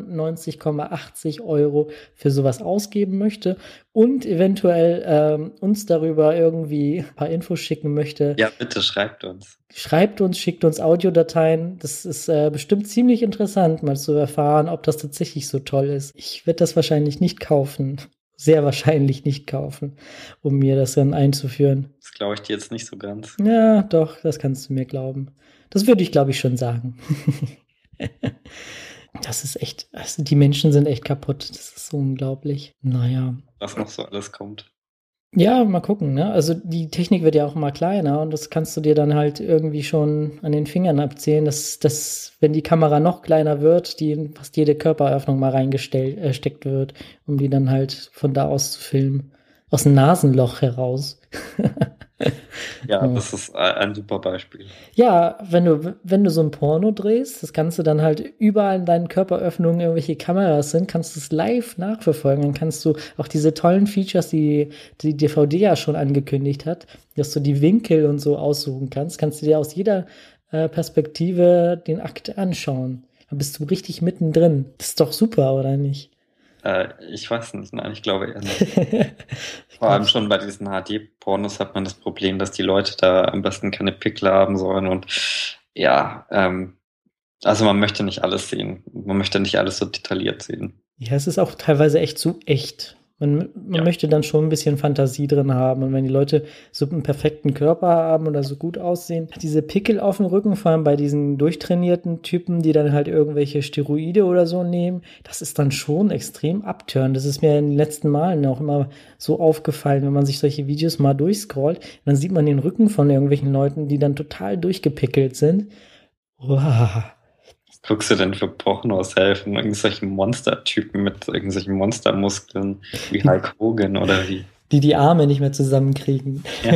A: 93,80 € für sowas ausgeben möchte und eventuell uns darüber irgendwie ein paar Infos schicken möchte.
B: Ja, bitte schreibt uns.
A: Schickt uns Audiodateien. Das ist bestimmt ziemlich interessant, mal zu erfahren, ob das tatsächlich so toll ist. Ich werde das wahrscheinlich nicht kaufen. Sehr wahrscheinlich nicht kaufen, um mir das dann einzuführen.
B: Das glaube ich dir jetzt nicht so ganz.
A: Ja, doch, das kannst du mir glauben. Das würde ich, glaube ich, schon sagen. Das ist echt, also die Menschen sind echt kaputt. Das ist so unglaublich. Naja.
B: Was noch so alles kommt.
A: Ja, mal gucken, ne? Also die Technik wird ja auch immer kleiner und das kannst du dir dann halt irgendwie schon an den Fingern abzählen, dass wenn die Kamera noch kleiner wird, die in fast jede Körperöffnung mal reingesteckt wird, um die dann halt von da aus zu filmen. Aus dem Nasenloch heraus.
B: Ja, das ist ein super Beispiel.
A: Ja, wenn du so ein Porno drehst, das Ganze dann halt überall in deinen Körperöffnungen irgendwelche Kameras sind, kannst du es live nachverfolgen. Dann kannst du auch diese tollen Features, die DVD ja schon angekündigt hat, dass du die Winkel und so aussuchen kannst du dir aus jeder Perspektive den Akt anschauen. Da bist du richtig mittendrin. Das ist doch super, oder nicht?
B: Ich weiß nicht, nein, ich glaube eher nicht. Vor allem schon bei diesen HD-Pornos hat man das Problem, dass die Leute da am besten keine Pickel haben sollen und ja, also man möchte nicht alles sehen. Man möchte nicht alles so detailliert sehen.
A: Ja, es ist auch teilweise echt zu echt. Man möchte dann schon ein bisschen Fantasie drin haben. Und wenn die Leute so einen perfekten Körper haben oder so gut aussehen, diese Pickel auf dem Rücken, vor allem bei diesen durchtrainierten Typen, die dann halt irgendwelche Steroide oder so nehmen, das ist dann schon extrem abtörend. Das ist mir in den letzten Malen auch immer so aufgefallen, wenn man sich solche Videos mal durchscrollt, dann sieht man den Rücken von irgendwelchen Leuten, die dann total durchgepickelt sind. Wow.
B: Guckst du denn für Pornos helfen? Irgendwelchen Monstertypen mit irgendwelchen Monstermuskeln wie Hulk Hogan oder wie?
A: Die Arme nicht mehr zusammenkriegen. Ja.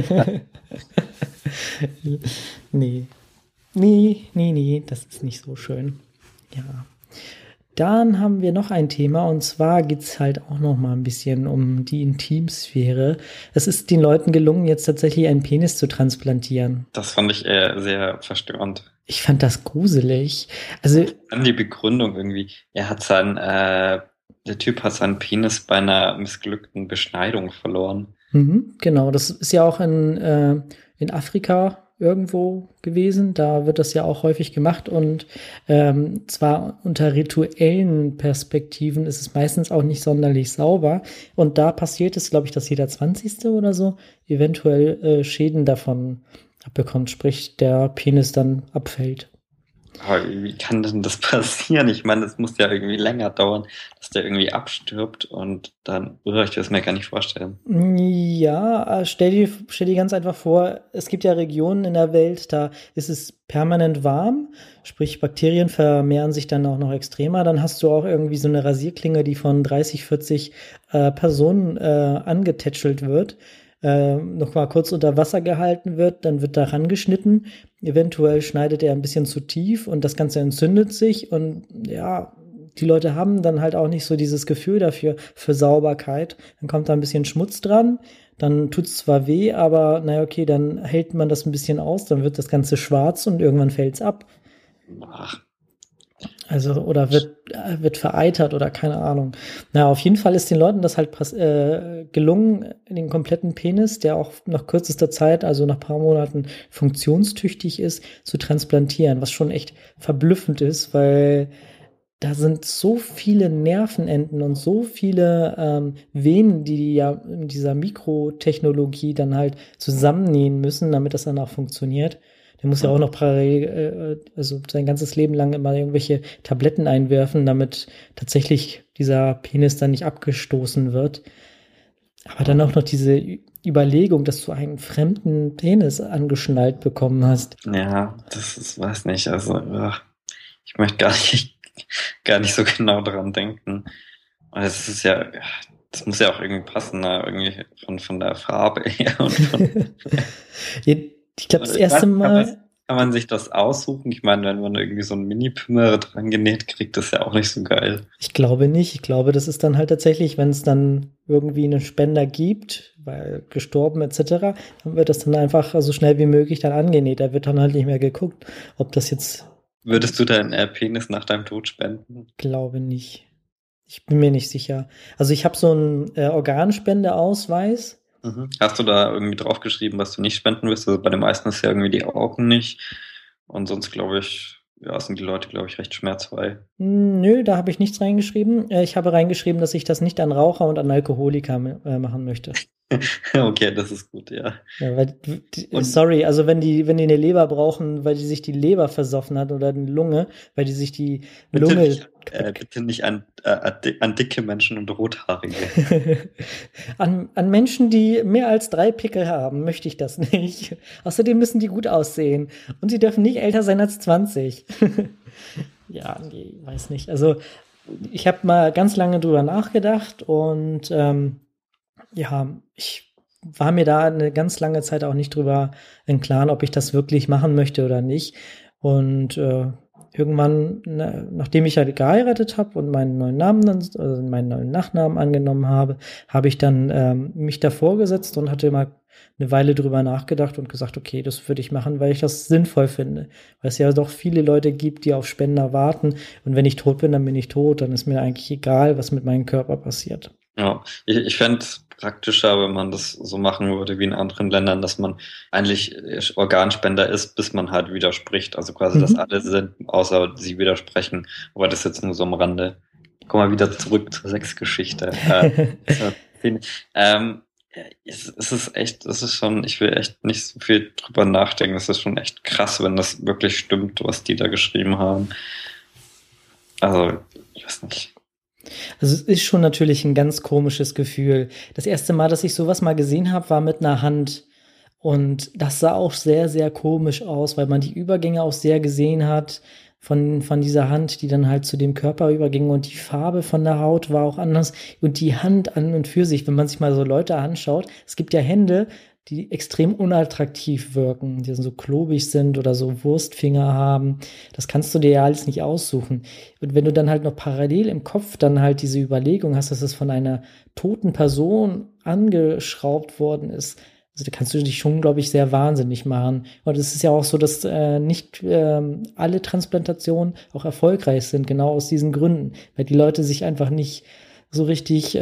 A: Nee, das ist nicht so schön. Ja. Dann haben wir noch ein Thema, und zwar geht es halt auch noch mal ein bisschen um die Intimsphäre. Es ist den Leuten gelungen, jetzt tatsächlich einen Penis zu transplantieren.
B: Das fand ich eher sehr verstörend.
A: Ich fand das gruselig. Also
B: an die Begründung irgendwie, der Typ hat seinen Penis bei einer missglückten Beschneidung verloren.
A: Genau, das ist ja auch in Afrika irgendwo gewesen. Da wird das ja auch häufig gemacht, und zwar unter rituellen Perspektiven ist es meistens auch nicht sonderlich sauber. Und da passiert es, glaube ich, dass jeder 20. oder so eventuell Schäden davon abbekommt, sprich der Penis dann abfällt.
B: Aber wie kann denn das passieren? Ich meine, das muss ja irgendwie länger dauern, dass der irgendwie abstirbt, und dann, ich will es mir gar nicht vorstellen.
A: Ja, stell dir ganz einfach vor, es gibt ja Regionen in der Welt, da ist es permanent warm, sprich Bakterien vermehren sich dann auch noch extremer. Dann hast du auch irgendwie so eine Rasierklinge, die von 30, 40 Personen angetätschelt wird. Noch mal kurz unter Wasser gehalten wird, dann wird da rangeschnitten. Eventuell schneidet er ein bisschen zu tief und das Ganze entzündet sich. Und ja, die Leute haben dann halt auch nicht so dieses Gefühl dafür, für Sauberkeit. Dann kommt da ein bisschen Schmutz dran. Dann tut es zwar weh, aber naja, okay, dann hält man das ein bisschen aus. Dann wird das Ganze schwarz und irgendwann fällt es ab.
B: Ach.
A: Also, oder wird vereitert oder keine Ahnung. Na, auf jeden Fall ist den Leuten das halt gelungen, den kompletten Penis, der auch nach kürzester Zeit, also nach ein paar Monaten funktionstüchtig ist, zu transplantieren, was schon echt verblüffend ist, weil da sind so viele Nervenenden und so viele Venen, die ja in dieser Mikrotechnologie dann halt zusammennähen müssen, damit das dann auch funktioniert. Der muss ja auch noch parallel, also sein ganzes Leben lang immer irgendwelche Tabletten einwerfen, damit tatsächlich dieser Penis dann nicht abgestoßen wird. Aber dann auch noch diese Überlegung, dass du einen fremden Penis angeschnallt bekommen hast.
B: Ja, das ist, weiß nicht, also ich möchte gar nicht so genau daran denken. Es ist ja, das muss ja auch irgendwie passen, ne? Irgendwie von der Farbe her und von
A: Ich glaube, das erste Mal.
B: Kann man sich das aussuchen? Ich meine, wenn man irgendwie so einen Mini-Pimmel dran genäht kriegt, das ja auch nicht so geil.
A: Ich glaube nicht. Ich glaube, das ist dann halt tatsächlich, wenn es dann irgendwie einen Spender gibt, weil gestorben etc., dann wird das dann einfach so schnell wie möglich dann angenäht. Da wird dann halt nicht mehr geguckt, ob das jetzt.
B: Würdest du deinen Penis nach deinem Tod spenden?
A: Glaube nicht. Ich bin mir nicht sicher. Also ich habe so einen Organspendeausweis.
B: Hast du da irgendwie draufgeschrieben, was du nicht spenden willst? Also bei den meisten ist ja irgendwie die Augen nicht. Und sonst glaube ich, ja, sind die Leute, glaube ich, recht schmerzfrei.
A: Nö, da habe ich nichts reingeschrieben. Ich habe reingeschrieben, dass ich das nicht an Raucher und an Alkoholiker machen möchte.
B: Okay, das ist gut, ja.
A: Weil, sorry, also wenn die eine Leber brauchen, weil die sich die Leber versoffen hat oder eine Lunge, weil die sich die Lunge...
B: Bitte nicht an dicke Menschen und Rothaarige.
A: an Menschen, die mehr als 3 Pickel haben, möchte ich das nicht. Außerdem müssen die gut aussehen. Und sie dürfen nicht älter sein als 20. Ja, nee, weiß nicht. Also ich habe mal ganz lange drüber nachgedacht und ja, ich war mir da eine ganz lange Zeit auch nicht drüber im Klaren, ob ich das wirklich machen möchte oder nicht. Und irgendwann, nachdem ich halt geheiratet habe und meinen neuen Namen, also meinen neuen Nachnamen angenommen habe, habe ich dann mich davor gesetzt und hatte mal eine Weile drüber nachgedacht und gesagt, okay, das würde ich machen, weil ich das sinnvoll finde. Weil es ja doch viele Leute gibt, die auf Spender warten. Und wenn ich tot bin, dann bin ich tot. Dann ist mir eigentlich egal, was mit meinem Körper passiert.
B: Ja, ich fände es praktischer, wenn man das so machen würde wie in anderen Ländern, dass man eigentlich Organspender ist, bis man halt widerspricht. Also quasi, dass alle sind, außer sie widersprechen. Aber das ist jetzt nur so am Rande. Komm mal wieder zurück zur Sexgeschichte. Penis. Es ist echt, es ist schon, ich will echt nicht so viel drüber nachdenken. Es ist schon echt krass, wenn das wirklich stimmt, was die da geschrieben haben. Also, ich weiß nicht.
A: Also es ist schon natürlich ein ganz komisches Gefühl. Das erste Mal, dass ich sowas mal gesehen habe, war mit einer Hand. Und das sah auch sehr, sehr komisch aus, weil man die Übergänge auch sehr gesehen hat von dieser Hand, die dann halt zu dem Körper überging. Und die Farbe von der Haut war auch anders. Und die Hand an und für sich, wenn man sich mal so Leute anschaut, es gibt ja Hände, die extrem unattraktiv wirken, die so klobig sind oder so Wurstfinger haben. Das kannst du dir ja alles nicht aussuchen. Und wenn du dann halt noch parallel im Kopf dann halt diese Überlegung hast, dass es von einer toten Person angeschraubt worden ist, also da kannst du dich schon, glaube ich, sehr wahnsinnig machen. Und es ist ja auch so, dass nicht alle Transplantationen auch erfolgreich sind, genau aus diesen Gründen, weil die Leute sich einfach nicht so richtig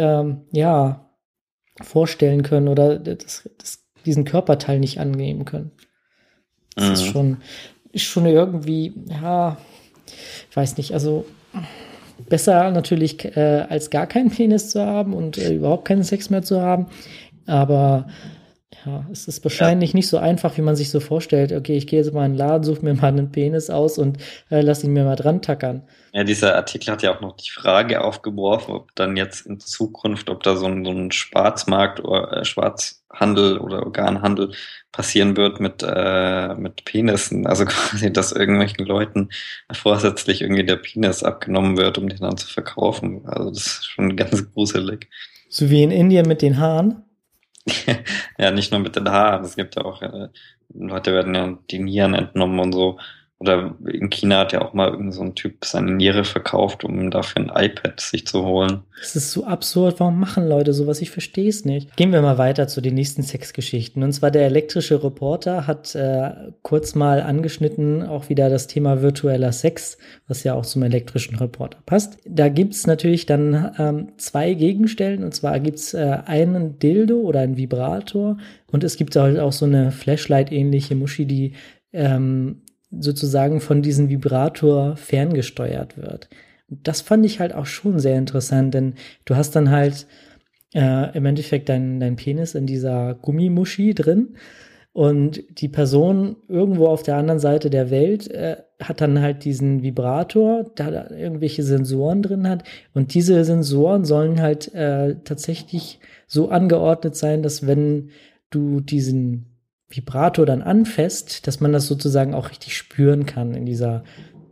A: vorstellen können oder diesen Körperteil nicht annehmen können. Das ist schon irgendwie, ja, ich weiß nicht, also besser natürlich als gar keinen Penis zu haben und überhaupt keinen Sex mehr zu haben, aber ja, es ist wahrscheinlich nicht so einfach, wie man sich so vorstellt. Okay, ich gehe jetzt mal in den Laden, suche mir mal einen Penis aus und lass ihn mir mal dran tackern.
B: Ja, dieser Artikel hat ja auch noch die Frage aufgeworfen, ob dann jetzt in Zukunft, ob da so ein Schwarzmarkt oder Schwarzhandel oder Organhandel passieren wird mit Penissen. Also quasi, dass irgendwelchen Leuten vorsätzlich irgendwie der Penis abgenommen wird, um den dann zu verkaufen. Also das ist schon ganz gruselig.
A: So wie in Indien mit den Haaren.
B: Ja, nicht nur mit den Haaren. Es gibt ja auch, Leute werden ja die Nieren entnommen und so. Oder in China hat ja auch mal irgend so ein Typ seine Niere verkauft, um dafür ein iPad sich zu holen.
A: Das ist so absurd. Warum machen Leute sowas? Ich verstehe es nicht. Gehen wir mal weiter zu den nächsten Sexgeschichten. Und zwar der elektrische Reporter hat kurz mal angeschnitten, auch wieder das Thema virtueller Sex, was ja auch zum elektrischen Reporter passt. Da gibt's natürlich dann zwei Gegenstellen. Und zwar gibt's einen Dildo oder einen Vibrator. Und es gibt halt auch so eine Flashlight-ähnliche Muschi, die sozusagen von diesem Vibrator ferngesteuert wird. Und das fand ich halt auch schon sehr interessant, denn du hast dann halt im Endeffekt dein Penis in dieser Gummimuschi drin und die Person irgendwo auf der anderen Seite der Welt hat dann halt diesen Vibrator, da irgendwelche Sensoren drin hat und diese Sensoren sollen halt tatsächlich so angeordnet sein, dass wenn du diesen Vibrator dann anfasst, dass man das sozusagen auch richtig spüren kann in dieser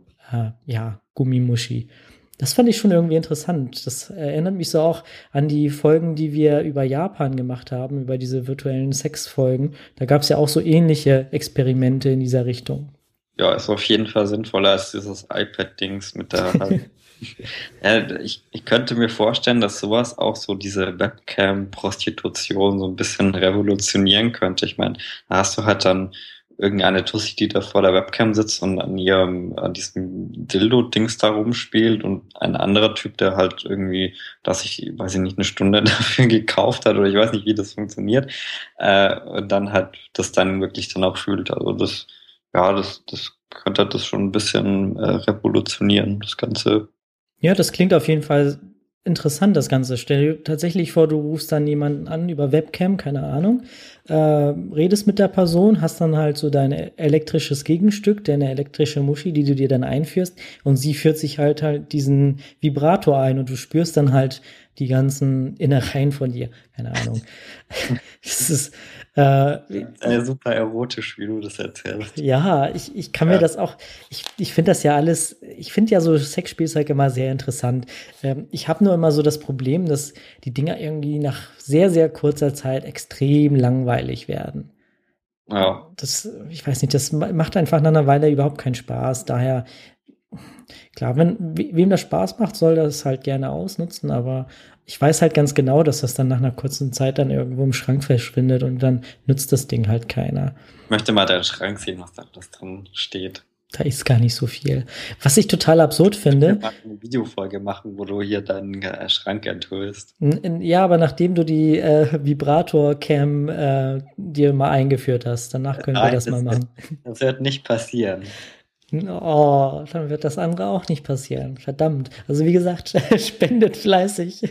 A: Gummimuschi. Das fand ich schon irgendwie interessant. Das erinnert mich so auch an die Folgen, die wir über Japan gemacht haben, über diese virtuellen Sexfolgen. Da gab es ja auch so ähnliche Experimente in dieser Richtung.
B: Ja, ist auf jeden Fall sinnvoller als dieses iPad-Dings mit der Ja, ich könnte mir vorstellen, dass sowas auch so diese Webcam-Prostitution so ein bisschen revolutionieren könnte. Ich meine, da hast du halt dann irgendeine Tussi, die da vor der Webcam sitzt und an diesem Dildo-Dings da rumspielt und ein anderer Typ, der halt irgendwie, weiß ich nicht, eine Stunde dafür gekauft hat oder ich weiß nicht, wie das funktioniert, und dann halt das dann wirklich dann auch fühlt. Also das könnte das schon ein bisschen revolutionieren, das Ganze.
A: Ja, das klingt auf jeden Fall interessant, das Ganze. Stell dir tatsächlich vor, du rufst dann jemanden an über Webcam, keine Ahnung, redest mit der Person, hast dann halt so dein elektrisches Gegenstück, deine elektrische Muschi, die du dir dann einführst und sie führt sich halt diesen Vibrator ein und du spürst dann halt die ganzen Innereien von dir. Keine Ahnung. Das ist
B: super erotisch, wie du das erzählst.
A: Ja, ich kann mir das auch, ich finde das ja alles, ich finde ja so Sexspielzeug immer sehr interessant. Ich habe nur immer so das Problem, dass die Dinger irgendwie nach sehr, sehr kurzer Zeit extrem langweilig werden.
B: Ja.
A: Ich weiß nicht, das macht einfach nach einer Weile überhaupt keinen Spaß. Daher, klar, wem das Spaß macht, soll das halt gerne ausnutzen, aber ich weiß halt ganz genau, dass das dann nach einer kurzen Zeit dann irgendwo im Schrank verschwindet und dann nützt das Ding halt keiner.
B: Ich möchte mal deinen Schrank sehen, was da alles drin steht.
A: Da ist gar nicht so viel. Was ich total absurd finde.
B: Wir eine Videofolge machen, wo du hier deinen Schrank enthüllst.
A: Ja, aber nachdem du die Vibrator-Cam dir mal eingeführt hast, danach können wir das mal machen.
B: Das wird nicht passieren.
A: Oh, dann wird das andere auch nicht passieren. Verdammt. Also wie gesagt, spendet fleißig,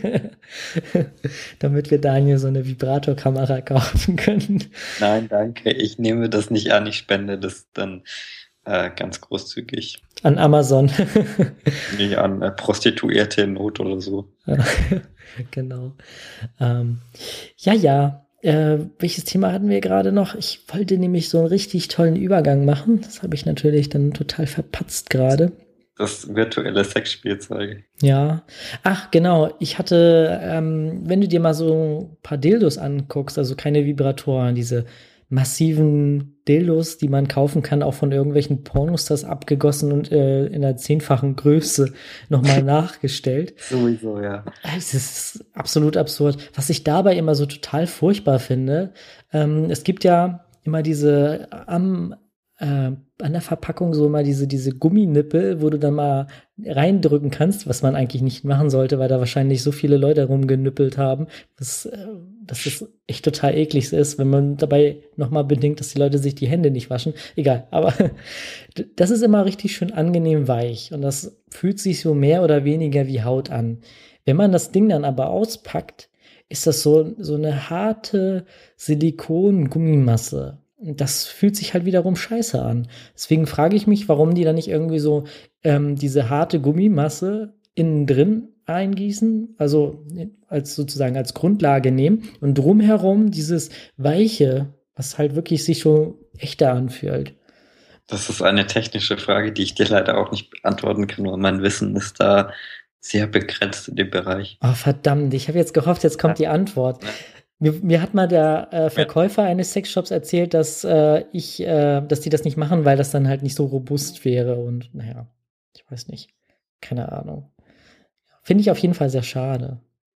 A: damit wir Daniel so eine Vibratorkamera kaufen können.
B: Nein, danke. Ich nehme das nicht an. Ich spende das dann ganz großzügig.
A: An Amazon.
B: Nicht an Prostituierte in Not oder so.
A: Genau. Ähm, ja. Welches Thema hatten wir gerade noch? Ich wollte nämlich so einen richtig tollen Übergang machen. Das habe ich natürlich dann total verpatzt gerade.
B: Das virtuelle Sexspielzeug.
A: Ja. Ach, genau. Ich hatte, wenn du dir mal so ein paar Dildos anguckst, also keine Vibratoren, diese massiven Dildos, die man kaufen kann, auch von irgendwelchen Pornostars abgegossen und in einer 10-fachen Größe nochmal nachgestellt.
B: Sowieso, ja.
A: Es ist absolut absurd. Was ich dabei immer so total furchtbar finde, es gibt ja immer diese an der Verpackung so mal diese Gumminippel, wo du dann mal reindrücken kannst, was man eigentlich nicht machen sollte, weil da wahrscheinlich so viele Leute rumgenüppelt haben, dass das echt total eklig ist, wenn man dabei nochmal bedenkt, dass die Leute sich die Hände nicht waschen. Egal, aber das ist immer richtig schön angenehm weich und das fühlt sich so mehr oder weniger wie Haut an. Wenn man das Ding dann aber auspackt, ist das so eine harte Silikon-Gummimasse. Das fühlt sich halt wiederum scheiße an. Deswegen frage ich mich, warum die da nicht irgendwie so diese harte Gummimasse innen drin eingießen, also als sozusagen als Grundlage nehmen und drumherum dieses Weiche, was halt wirklich sich schon echter anfühlt.
B: Das ist eine technische Frage, die ich dir leider auch nicht beantworten kann, weil mein Wissen ist da sehr begrenzt in dem Bereich.
A: Oh, verdammt, ich habe jetzt gehofft, jetzt kommt die Antwort. Mir hat mal der Verkäufer eines Sexshops erzählt, dass die das nicht machen, weil das dann halt nicht so robust wäre. Und naja, ich weiß nicht. Keine Ahnung. Finde ich auf jeden Fall sehr schade.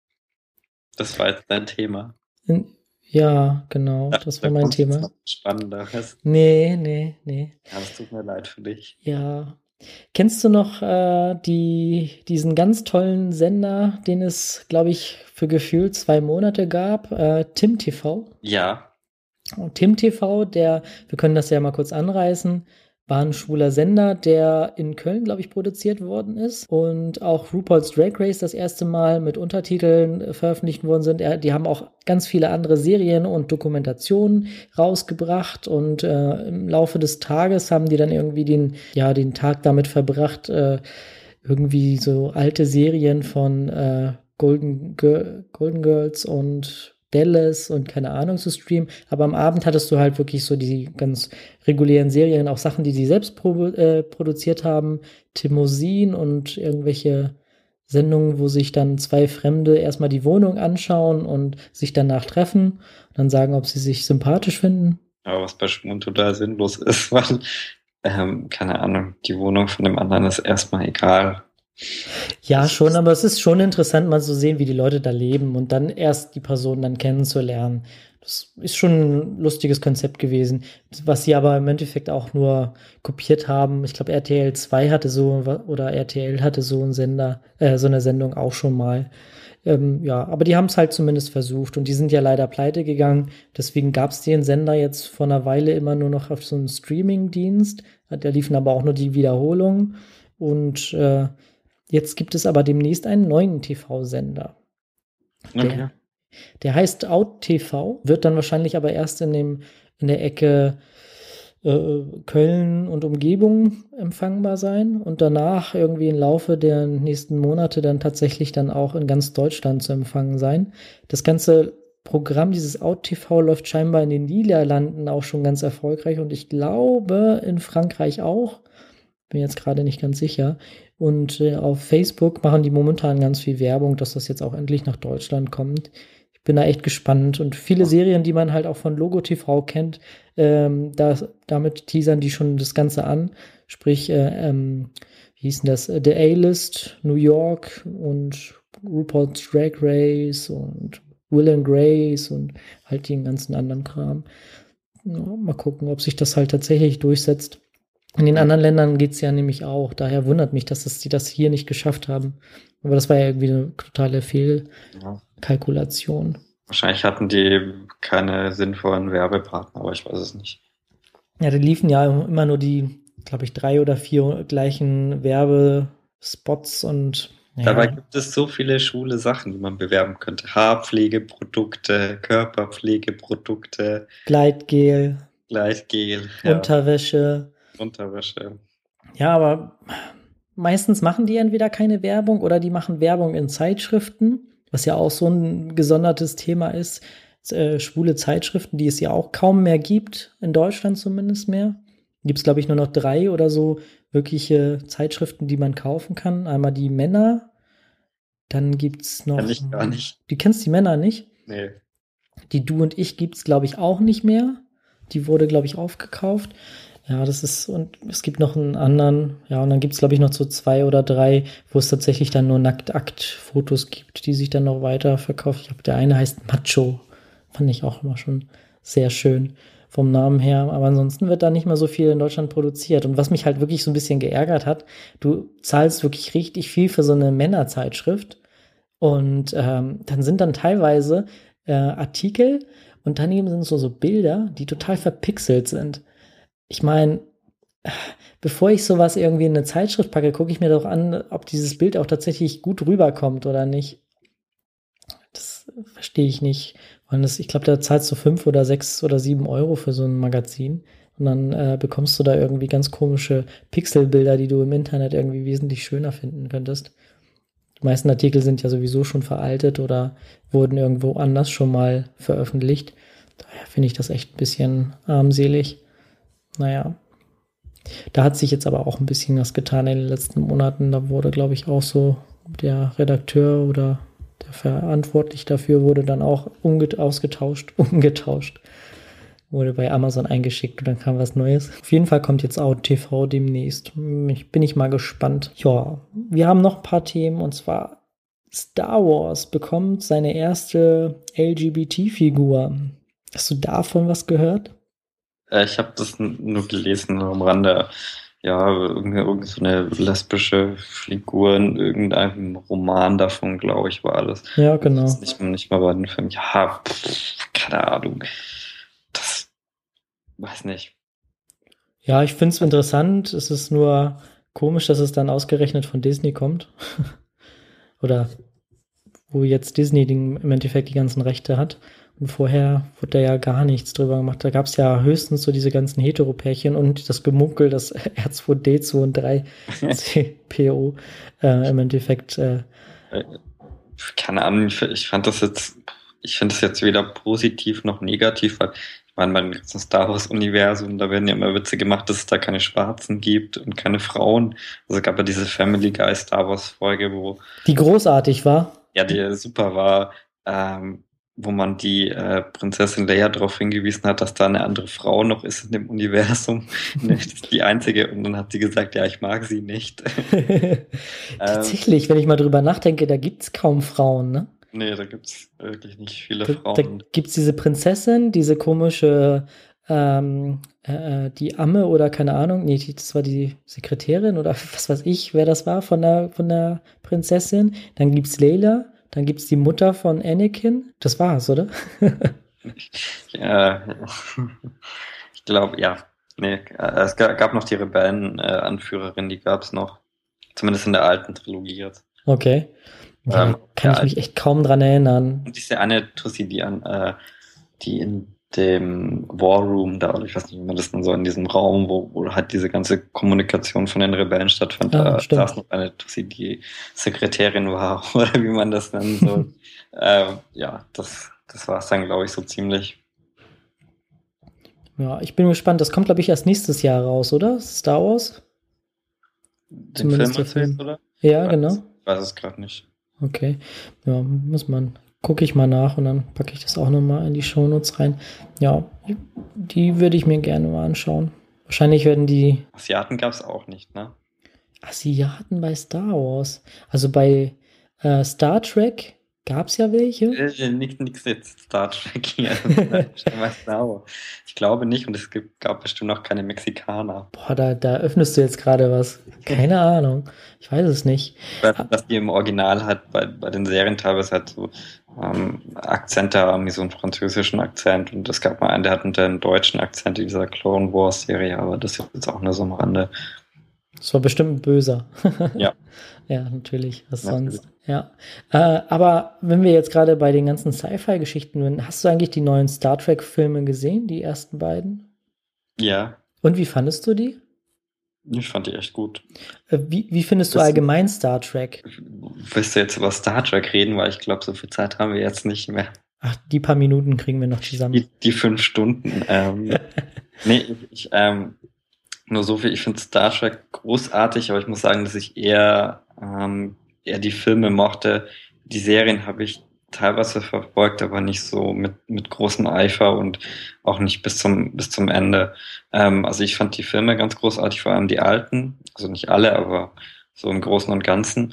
B: Das war jetzt dein Thema.
A: Ja, genau, das war mein Thema.
B: Spannenderes.
A: Nee.
B: Ja, es tut mir leid für dich.
A: Ja. Kennst du noch diesen ganz tollen Sender, den es, glaube ich, für gefühlt 2 Monate gab, Tim TV?
B: Ja.
A: Und Tim TV, wir können das ja mal kurz anreißen, war ein schwuler Sender, der in Köln, glaube ich, produziert worden ist und auch RuPaul's Drag Race das erste Mal mit Untertiteln veröffentlicht worden sind. Die haben auch ganz viele andere Serien und Dokumentationen rausgebracht und im Laufe des Tages haben die dann irgendwie den Tag damit verbracht, irgendwie so alte Serien von Golden Girls und Dallas und keine Ahnung zu streamen, aber am Abend hattest du halt wirklich so die ganz regulären Serien, auch Sachen, die sie selbst produziert haben, Timosin und irgendwelche Sendungen, wo sich dann 2 Fremde erstmal die Wohnung anschauen und sich danach treffen und dann sagen, ob sie sich sympathisch finden.
B: Aber was bei Schwulen total sinnlos ist, weil, keine Ahnung, die Wohnung von dem anderen ist erstmal egal.
A: Ja, schon, aber es ist schon interessant, mal zu sehen, wie die Leute da leben und dann erst die Person dann kennenzulernen. Das ist schon ein lustiges Konzept gewesen, was sie aber im Endeffekt auch nur kopiert haben. Ich glaube, RTL 2 hatte oder RTL hatte so einen Sender, so eine Sendung auch schon mal. Ja, aber die haben es halt zumindest versucht und die sind ja leider pleite gegangen. Deswegen gab es den Sender jetzt vor einer Weile immer nur noch auf so einem Streaming-Dienst. Da liefen aber auch nur die Wiederholungen und jetzt gibt es aber demnächst einen neuen TV-Sender.
B: Okay.
A: Der heißt Out TV, wird dann wahrscheinlich aber erst in der Ecke Köln und Umgebung empfangbar sein und danach irgendwie im Laufe der nächsten Monate dann tatsächlich dann auch in ganz Deutschland zu empfangen sein. Das ganze Programm, dieses Out TV, läuft scheinbar in den Niederlanden auch schon ganz erfolgreich und ich glaube in Frankreich auch. Bin jetzt gerade nicht ganz sicher. Und auf Facebook machen die momentan ganz viel Werbung, dass das jetzt auch endlich nach Deutschland kommt. Ich bin da echt gespannt. Und viele Serien, die man halt auch von Logo TV kennt, damit teasern die schon das Ganze an. Sprich, wie hieß denn das? The A-List, New York und RuPaul's Drag Race und Will and Grace und halt den ganzen anderen Kram. Ja, mal gucken, ob sich das halt tatsächlich durchsetzt. In den anderen Ländern geht es ja nämlich auch. Daher wundert mich, dass sie das hier nicht geschafft haben. Aber das war ja irgendwie eine totale Fehlkalkulation.
B: Wahrscheinlich hatten die keine sinnvollen Werbepartner, aber ich weiß es nicht.
A: Ja, da liefen ja immer nur die glaube ich, 3 oder 4 gleichen Werbespots und
B: Dabei
A: ja,
B: gibt es so viele schwule Sachen, die man bewerben könnte. Haarpflegeprodukte, Körperpflegeprodukte,
A: Gleitgel,
B: Gleitgel, ja,
A: Unterwäsche.
B: Unterwäsche.
A: Ja, aber meistens machen die entweder keine Werbung oder die machen Werbung in Zeitschriften, was ja auch so ein gesondertes Thema ist. Schwule Zeitschriften, die es ja auch kaum mehr gibt, in Deutschland zumindest mehr. Gibt es, glaube ich, nur noch 3 oder so wirkliche Zeitschriften, die man kaufen kann. Einmal die Männer, dann gibt es
B: Kann
A: noch,
B: ich gar nicht.
A: du kennst die Männer nicht?
B: Nee.
A: Die Du und ich gibt es, glaube ich, auch nicht mehr. Die wurde, glaube ich, aufgekauft. Ja, das ist, und es gibt noch einen anderen, ja, und dann gibt es, glaube ich, noch so 2 oder 3, wo es tatsächlich dann nur Nackt-Akt-Fotos gibt, die sich dann noch weiter verkaufen. Ich glaube, der eine heißt Macho. Fand ich auch immer schon sehr schön vom Namen her. Aber ansonsten wird da nicht mehr so viel in Deutschland produziert. Und was mich halt wirklich so ein bisschen geärgert hat, du zahlst wirklich richtig viel für so eine Männerzeitschrift. Und dann sind dann teilweise Artikel und daneben sind so Bilder, die total verpixelt sind. Ich meine, bevor ich sowas irgendwie in eine Zeitschrift packe, gucke ich mir doch an, ob dieses Bild auch tatsächlich gut rüberkommt oder nicht. Das verstehe ich nicht. Und ich glaube, da zahlst du 5 oder 6 oder 7 Euro für so ein Magazin. Und dann bekommst du da irgendwie ganz komische Pixelbilder, die du im Internet irgendwie wesentlich schöner finden könntest. Die meisten Artikel sind ja sowieso schon veraltet oder wurden irgendwo anders schon mal veröffentlicht. Daher finde ich das echt ein bisschen armselig. Naja, da hat sich jetzt aber auch ein bisschen was getan in den letzten Monaten. Da wurde, glaube ich, auch so der Redakteur oder der verantwortlich dafür wurde dann auch umgetauscht, wurde bei Amazon eingeschickt und dann kam was Neues. Auf jeden Fall kommt jetzt Out TV demnächst. Bin ich mal gespannt. Ja, wir haben noch ein paar Themen und zwar Star Wars bekommt seine erste LGBT-Figur. Hast du davon was gehört?
B: Ich habe das nur gelesen am Rande. Ja, irgend so eine lesbische Figur in irgendeinem Roman davon, glaube ich, war alles.
A: Ja,
B: Das
A: genau.
B: ist nicht mal bei den Filmen. Ja, keine Ahnung. Das weiß nicht.
A: Ja, ich finde es interessant. Es ist nur komisch, dass es dann ausgerechnet von Disney kommt. Oder wo jetzt Disney im Endeffekt die ganzen Rechte hat. Und vorher wurde da ja gar nichts drüber gemacht. Da gab es ja höchstens so diese ganzen Heteropärchen und das Gemunkel, dass R2D2 und 3CPO im Endeffekt.
B: Keine Ahnung, ich finde das jetzt weder positiv noch negativ, weil ich meine, beim ganzen Star Wars-Universum, da werden ja immer Witze gemacht, dass es da keine Schwarzen gibt und keine Frauen. Also es gab ja diese Family Guy Star Wars-Folge, wo
A: die großartig war.
B: ja, die super war, wo man die Prinzessin Leia darauf hingewiesen hat, dass da eine andere Frau noch ist in dem Universum. Das ist die einzige. Und dann hat sie gesagt, ja, ich mag sie nicht.
A: Tatsächlich, wenn ich mal drüber nachdenke, da gibt es kaum Frauen, ne?
B: Nee, da gibt es wirklich nicht viele
A: Da
B: Frauen.
A: gibt es diese Prinzessin, diese komische, die Amme oder keine Ahnung, nee, das war die Sekretärin oder was weiß ich, wer das war von der Prinzessin. Dann gibt es Layla, dann gibt es die Mutter von Anakin. Das war's, oder?
B: Ja, ich glaube, ja. Nee, es gab noch die Rebellen-Anführerin, die gab es noch. Zumindest in der alten Trilogie jetzt.
A: Okay. Ja, kann ich mich echt kaum dran erinnern.
B: Und diese eine Tussi, die in dem War Room da, oder ich weiß nicht, wie man das dann so in diesem Raum, wo halt diese ganze Kommunikation von den Rebellen stattfand, da saß noch eine Tussi, die Sekretärin war, oder wie man das nennen soll. Ja, das war es dann, glaube ich, so ziemlich.
A: Ja, ich bin gespannt. Das kommt, glaube ich, erst nächstes Jahr raus, oder? Star Wars?
B: Den Film erzählst, oder?
A: Ja, genau.
B: Ich weiß es gerade nicht.
A: Okay. Ja, gucke ich mal nach und dann packe ich das auch nochmal in die Shownotes rein. Ja, die würde ich mir gerne mal anschauen. Wahrscheinlich werden die
B: Asiaten gab es auch nicht, ne?
A: Asiaten bei Star Wars. Also bei Star Trek gab es ja welche.
B: Nix jetzt Star Trek hier. Ich glaube nicht und es gab bestimmt noch keine Mexikaner.
A: Boah, da öffnest du jetzt gerade was. Keine Ahnung. Ich weiß es nicht.
B: Dass die im Original halt bei den Serien teilweise halt so Akzent da, irgendwie so einen französischen Akzent. Und es gab mal einen, der hat einen deutschen Akzent in dieser Clone Wars Serie, aber das ist jetzt auch nur so am Rande.
A: Das war bestimmt ein Böser.
B: Ja.
A: Ja, natürlich. Was
B: Natürlich.
A: sonst? Ja. Aber wenn wir jetzt gerade bei den ganzen Sci-Fi-Geschichten sind, hast du eigentlich die neuen Star Trek-Filme gesehen, die ersten beiden?
B: Ja,
A: Und wie fandest du die?
B: ich fand die echt gut.
A: Wie findest du
B: Das-
A: allgemein Star Trek?
B: Willst du jetzt über Star Trek reden? Weil ich glaube, so viel Zeit haben wir jetzt nicht mehr.
A: Ach, die paar Minuten kriegen wir noch zusammen.
B: Die 5 Stunden. Nee, nur so viel. Ich finde Star Trek großartig, aber ich muss sagen, dass ich eher die Filme mochte. Die Serien habe ich teilweise verfolgt, aber nicht so mit großem Eifer und auch nicht bis zum Ende. Also ich fand die Filme ganz großartig, vor allem die alten. Also nicht alle, aber so im Großen und Ganzen.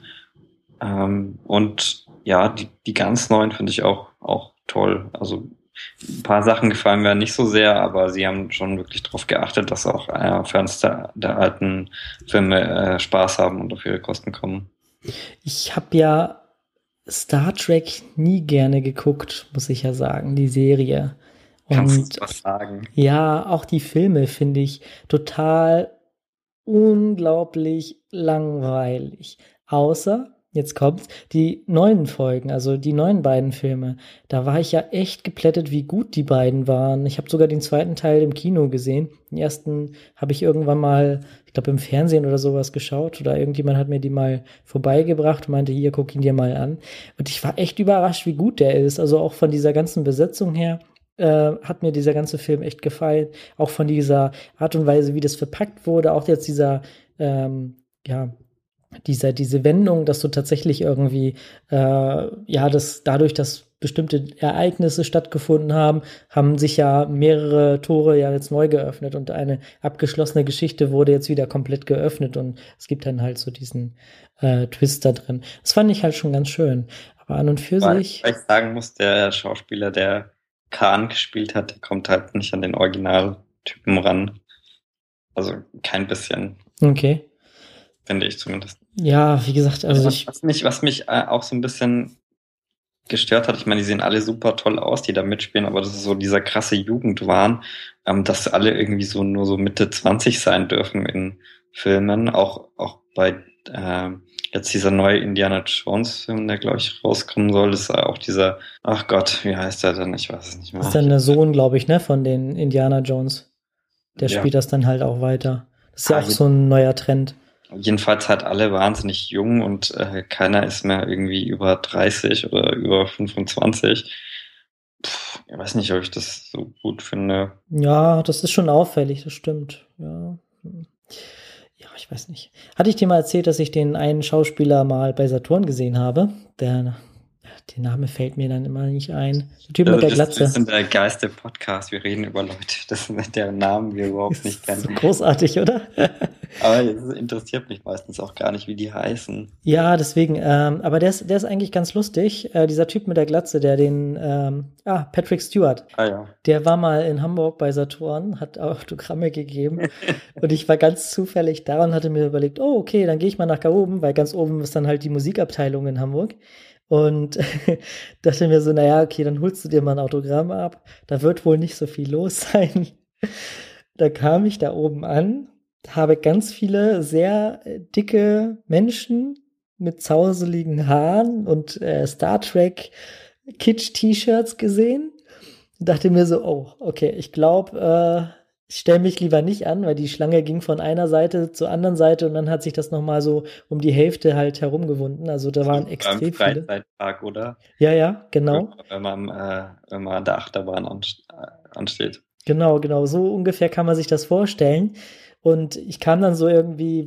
B: Und ja, die ganz neuen finde ich auch toll. Also ein paar Sachen gefallen mir nicht so sehr, aber sie haben schon wirklich darauf geachtet, dass auch Fans der alten Filme Spaß haben und auf ihre Kosten kommen.
A: Ich habe ja Star Trek nie gerne geguckt, muss ich ja sagen, die Serie.
B: Kannst du was sagen?
A: Ja, auch die Filme finde ich total unglaublich langweilig. Außer, jetzt kommt's, die neuen Folgen, also die neuen beiden Filme. Da war ich ja echt geplättet, wie gut die beiden waren. Ich habe sogar den zweiten Teil im Kino gesehen. Den ersten habe ich irgendwann mal, ich glaube im Fernsehen oder sowas geschaut oder irgendjemand hat mir die mal vorbeigebracht und meinte, hier, guck ihn dir mal an. Und ich war echt überrascht, wie gut der ist. Also auch von dieser ganzen Besetzung her. Hat mir dieser ganze Film echt gefallen. Auch von dieser Art und Weise, wie das verpackt wurde. Auch jetzt diese Wendung, dass du tatsächlich irgendwie, dadurch, dass bestimmte Ereignisse stattgefunden haben, haben sich ja mehrere Tore ja jetzt neu geöffnet und eine abgeschlossene Geschichte wurde jetzt wieder komplett geöffnet und es gibt dann halt so diesen Twist da drin. Das fand ich halt schon ganz schön. Aber an und für sich.
B: Weil ich sagen muss, der Schauspieler, der Khan gespielt hat, der kommt halt nicht an den Originaltypen ran. Also kein bisschen,
A: Okay.
B: finde ich zumindest.
A: Ja, wie gesagt, also
B: Was mich auch so ein bisschen gestört hat, ich meine, die sehen alle super toll aus, die da mitspielen, aber das ist so dieser krasse Jugendwahn, dass alle irgendwie so nur so Mitte 20 sein dürfen in Filmen, auch bei jetzt dieser neue Indiana Jones Film, der glaube ich rauskommen soll, ist auch dieser, ach Gott, wie heißt der denn? Ich weiß es nicht mehr.
A: das ist dann der Sohn, glaube ich, ne, von den Indiana Jones. Der
B: Ja.
A: spielt das dann halt auch weiter. Das ist ja auch so ein neuer Trend.
B: Jedenfalls halt alle wahnsinnig jung und keiner ist mehr irgendwie über 30 oder über 25. Ich weiß nicht, ob ich das so gut finde.
A: Ja, das ist schon auffällig, das stimmt. Ja. Ja, ich weiß nicht. Hatte ich dir mal erzählt, dass ich den einen Schauspieler mal bei Saturn gesehen habe? Der Name fällt mir dann immer nicht ein. Der Typ mit der Glatze.
B: Das ist der geilste Podcast. Wir reden über Leute, deren Namen wir überhaupt nicht kennen.
A: So großartig, oder?
B: Aber es interessiert mich meistens auch gar nicht, wie die heißen.
A: Ja, deswegen. Aber der ist eigentlich ganz lustig. Dieser Typ mit der Glatze, Patrick Stewart.
B: Ah ja.
A: Der war mal in Hamburg bei Saturn, hat Autogramme gegeben. Und ich war ganz zufällig da und hatte mir überlegt, oh, okay, dann gehe ich mal nach oben, weil ganz oben ist dann halt die Musikabteilung in Hamburg. Und dachte mir so, naja, okay, dann holst du dir mal ein Autogramm ab. Da wird wohl nicht so viel los sein. Da kam ich da oben an, habe ganz viele sehr dicke Menschen mit zauseligen Haaren und Star Trek Kitsch-T-Shirts gesehen. Dachte mir so, oh, okay, ich glaube, ich stelle mich lieber nicht an, weil die Schlange ging von einer Seite zur anderen Seite und dann hat sich das nochmal so um die Hälfte halt herumgewunden. Also da waren extrem viele.
B: Freizeitpark, oder?
A: Ja, genau.
B: Wenn man an der Achterbahn ansteht.
A: Genau, so ungefähr kann man sich das vorstellen. Und ich kam dann so irgendwie,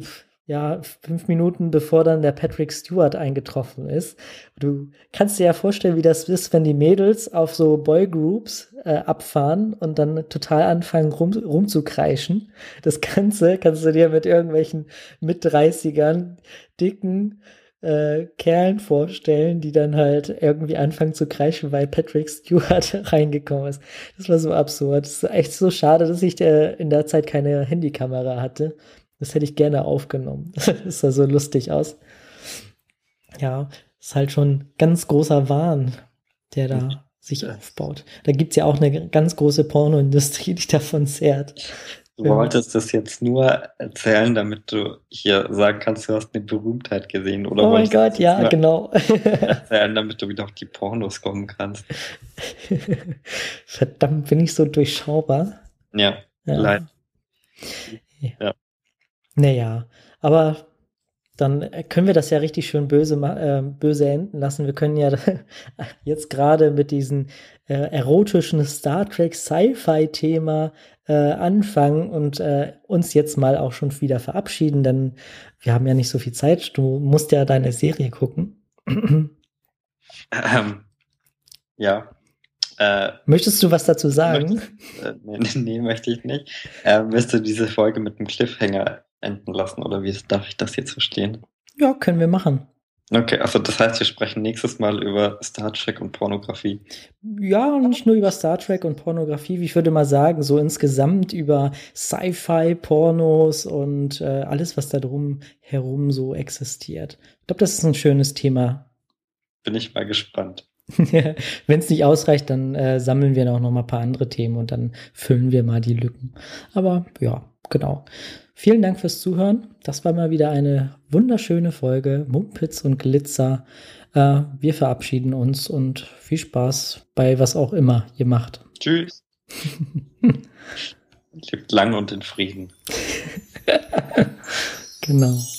A: 5 Minuten bevor dann der Patrick Stewart eingetroffen ist. Du kannst dir ja vorstellen, wie das ist, wenn die Mädels auf so Boygroups abfahren und dann total anfangen rumzukreischen. Das Ganze kannst du dir mit irgendwelchen Mit-30ern dicken Kerlen vorstellen, die dann halt irgendwie anfangen zu kreischen, weil Patrick Stewart reingekommen ist. Das war so absurd. Das ist echt so schade, dass ich in der Zeit keine Handykamera hatte. Das hätte ich gerne aufgenommen. Das sah so lustig aus. Ja, ist halt schon ganz großer Wahn, der da sich aufbaut. Da gibt's ja auch eine ganz große Pornoindustrie, die davon zehrt.
B: Du wolltest das jetzt nur erzählen, damit du hier sagen kannst, du hast eine Berühmtheit gesehen. Oder
A: Oh mein
B: wolltest du
A: Gott,
B: das
A: ja,
B: nur
A: genau.
B: erzählen, damit du wieder auf die Pornos kommen kannst?
A: Verdammt, bin ich so durchschaubar.
B: Ja,
A: Ja.
B: leider. Ja.
A: Naja, aber dann können wir das ja richtig schön böse enden lassen. Wir können ja jetzt gerade mit diesem erotischen Star Trek Sci-Fi-Thema anfangen und uns jetzt mal auch schon wieder verabschieden, denn wir haben ja nicht so viel Zeit. Du musst ja deine Serie gucken.
B: Ja.
A: Möchtest du was dazu sagen?
B: Nee, möchte ich nicht. Willst du diese Folge mit einem Cliffhanger enden lassen oder wie darf ich das jetzt verstehen?
A: Ja, können wir machen.
B: Okay, also das heißt, wir sprechen nächstes Mal über Star Trek und Pornografie.
A: Ja, nicht nur über Star Trek und Pornografie, wie ich würde mal sagen, so insgesamt über Sci-Fi, Pornos und alles, was da drum herum so existiert. Ich glaube, das ist ein schönes Thema.
B: Bin ich mal gespannt.
A: Wenn es nicht ausreicht, dann sammeln wir noch mal ein paar andere Themen und dann füllen wir mal die Lücken. Aber ja, genau. Vielen Dank fürs Zuhören. Das war mal wieder eine wunderschöne Folge Mumpitz und Glitzer. Wir verabschieden uns und viel Spaß bei was auch immer ihr macht.
B: Tschüss. Lebt lang und in Frieden.
A: Genau.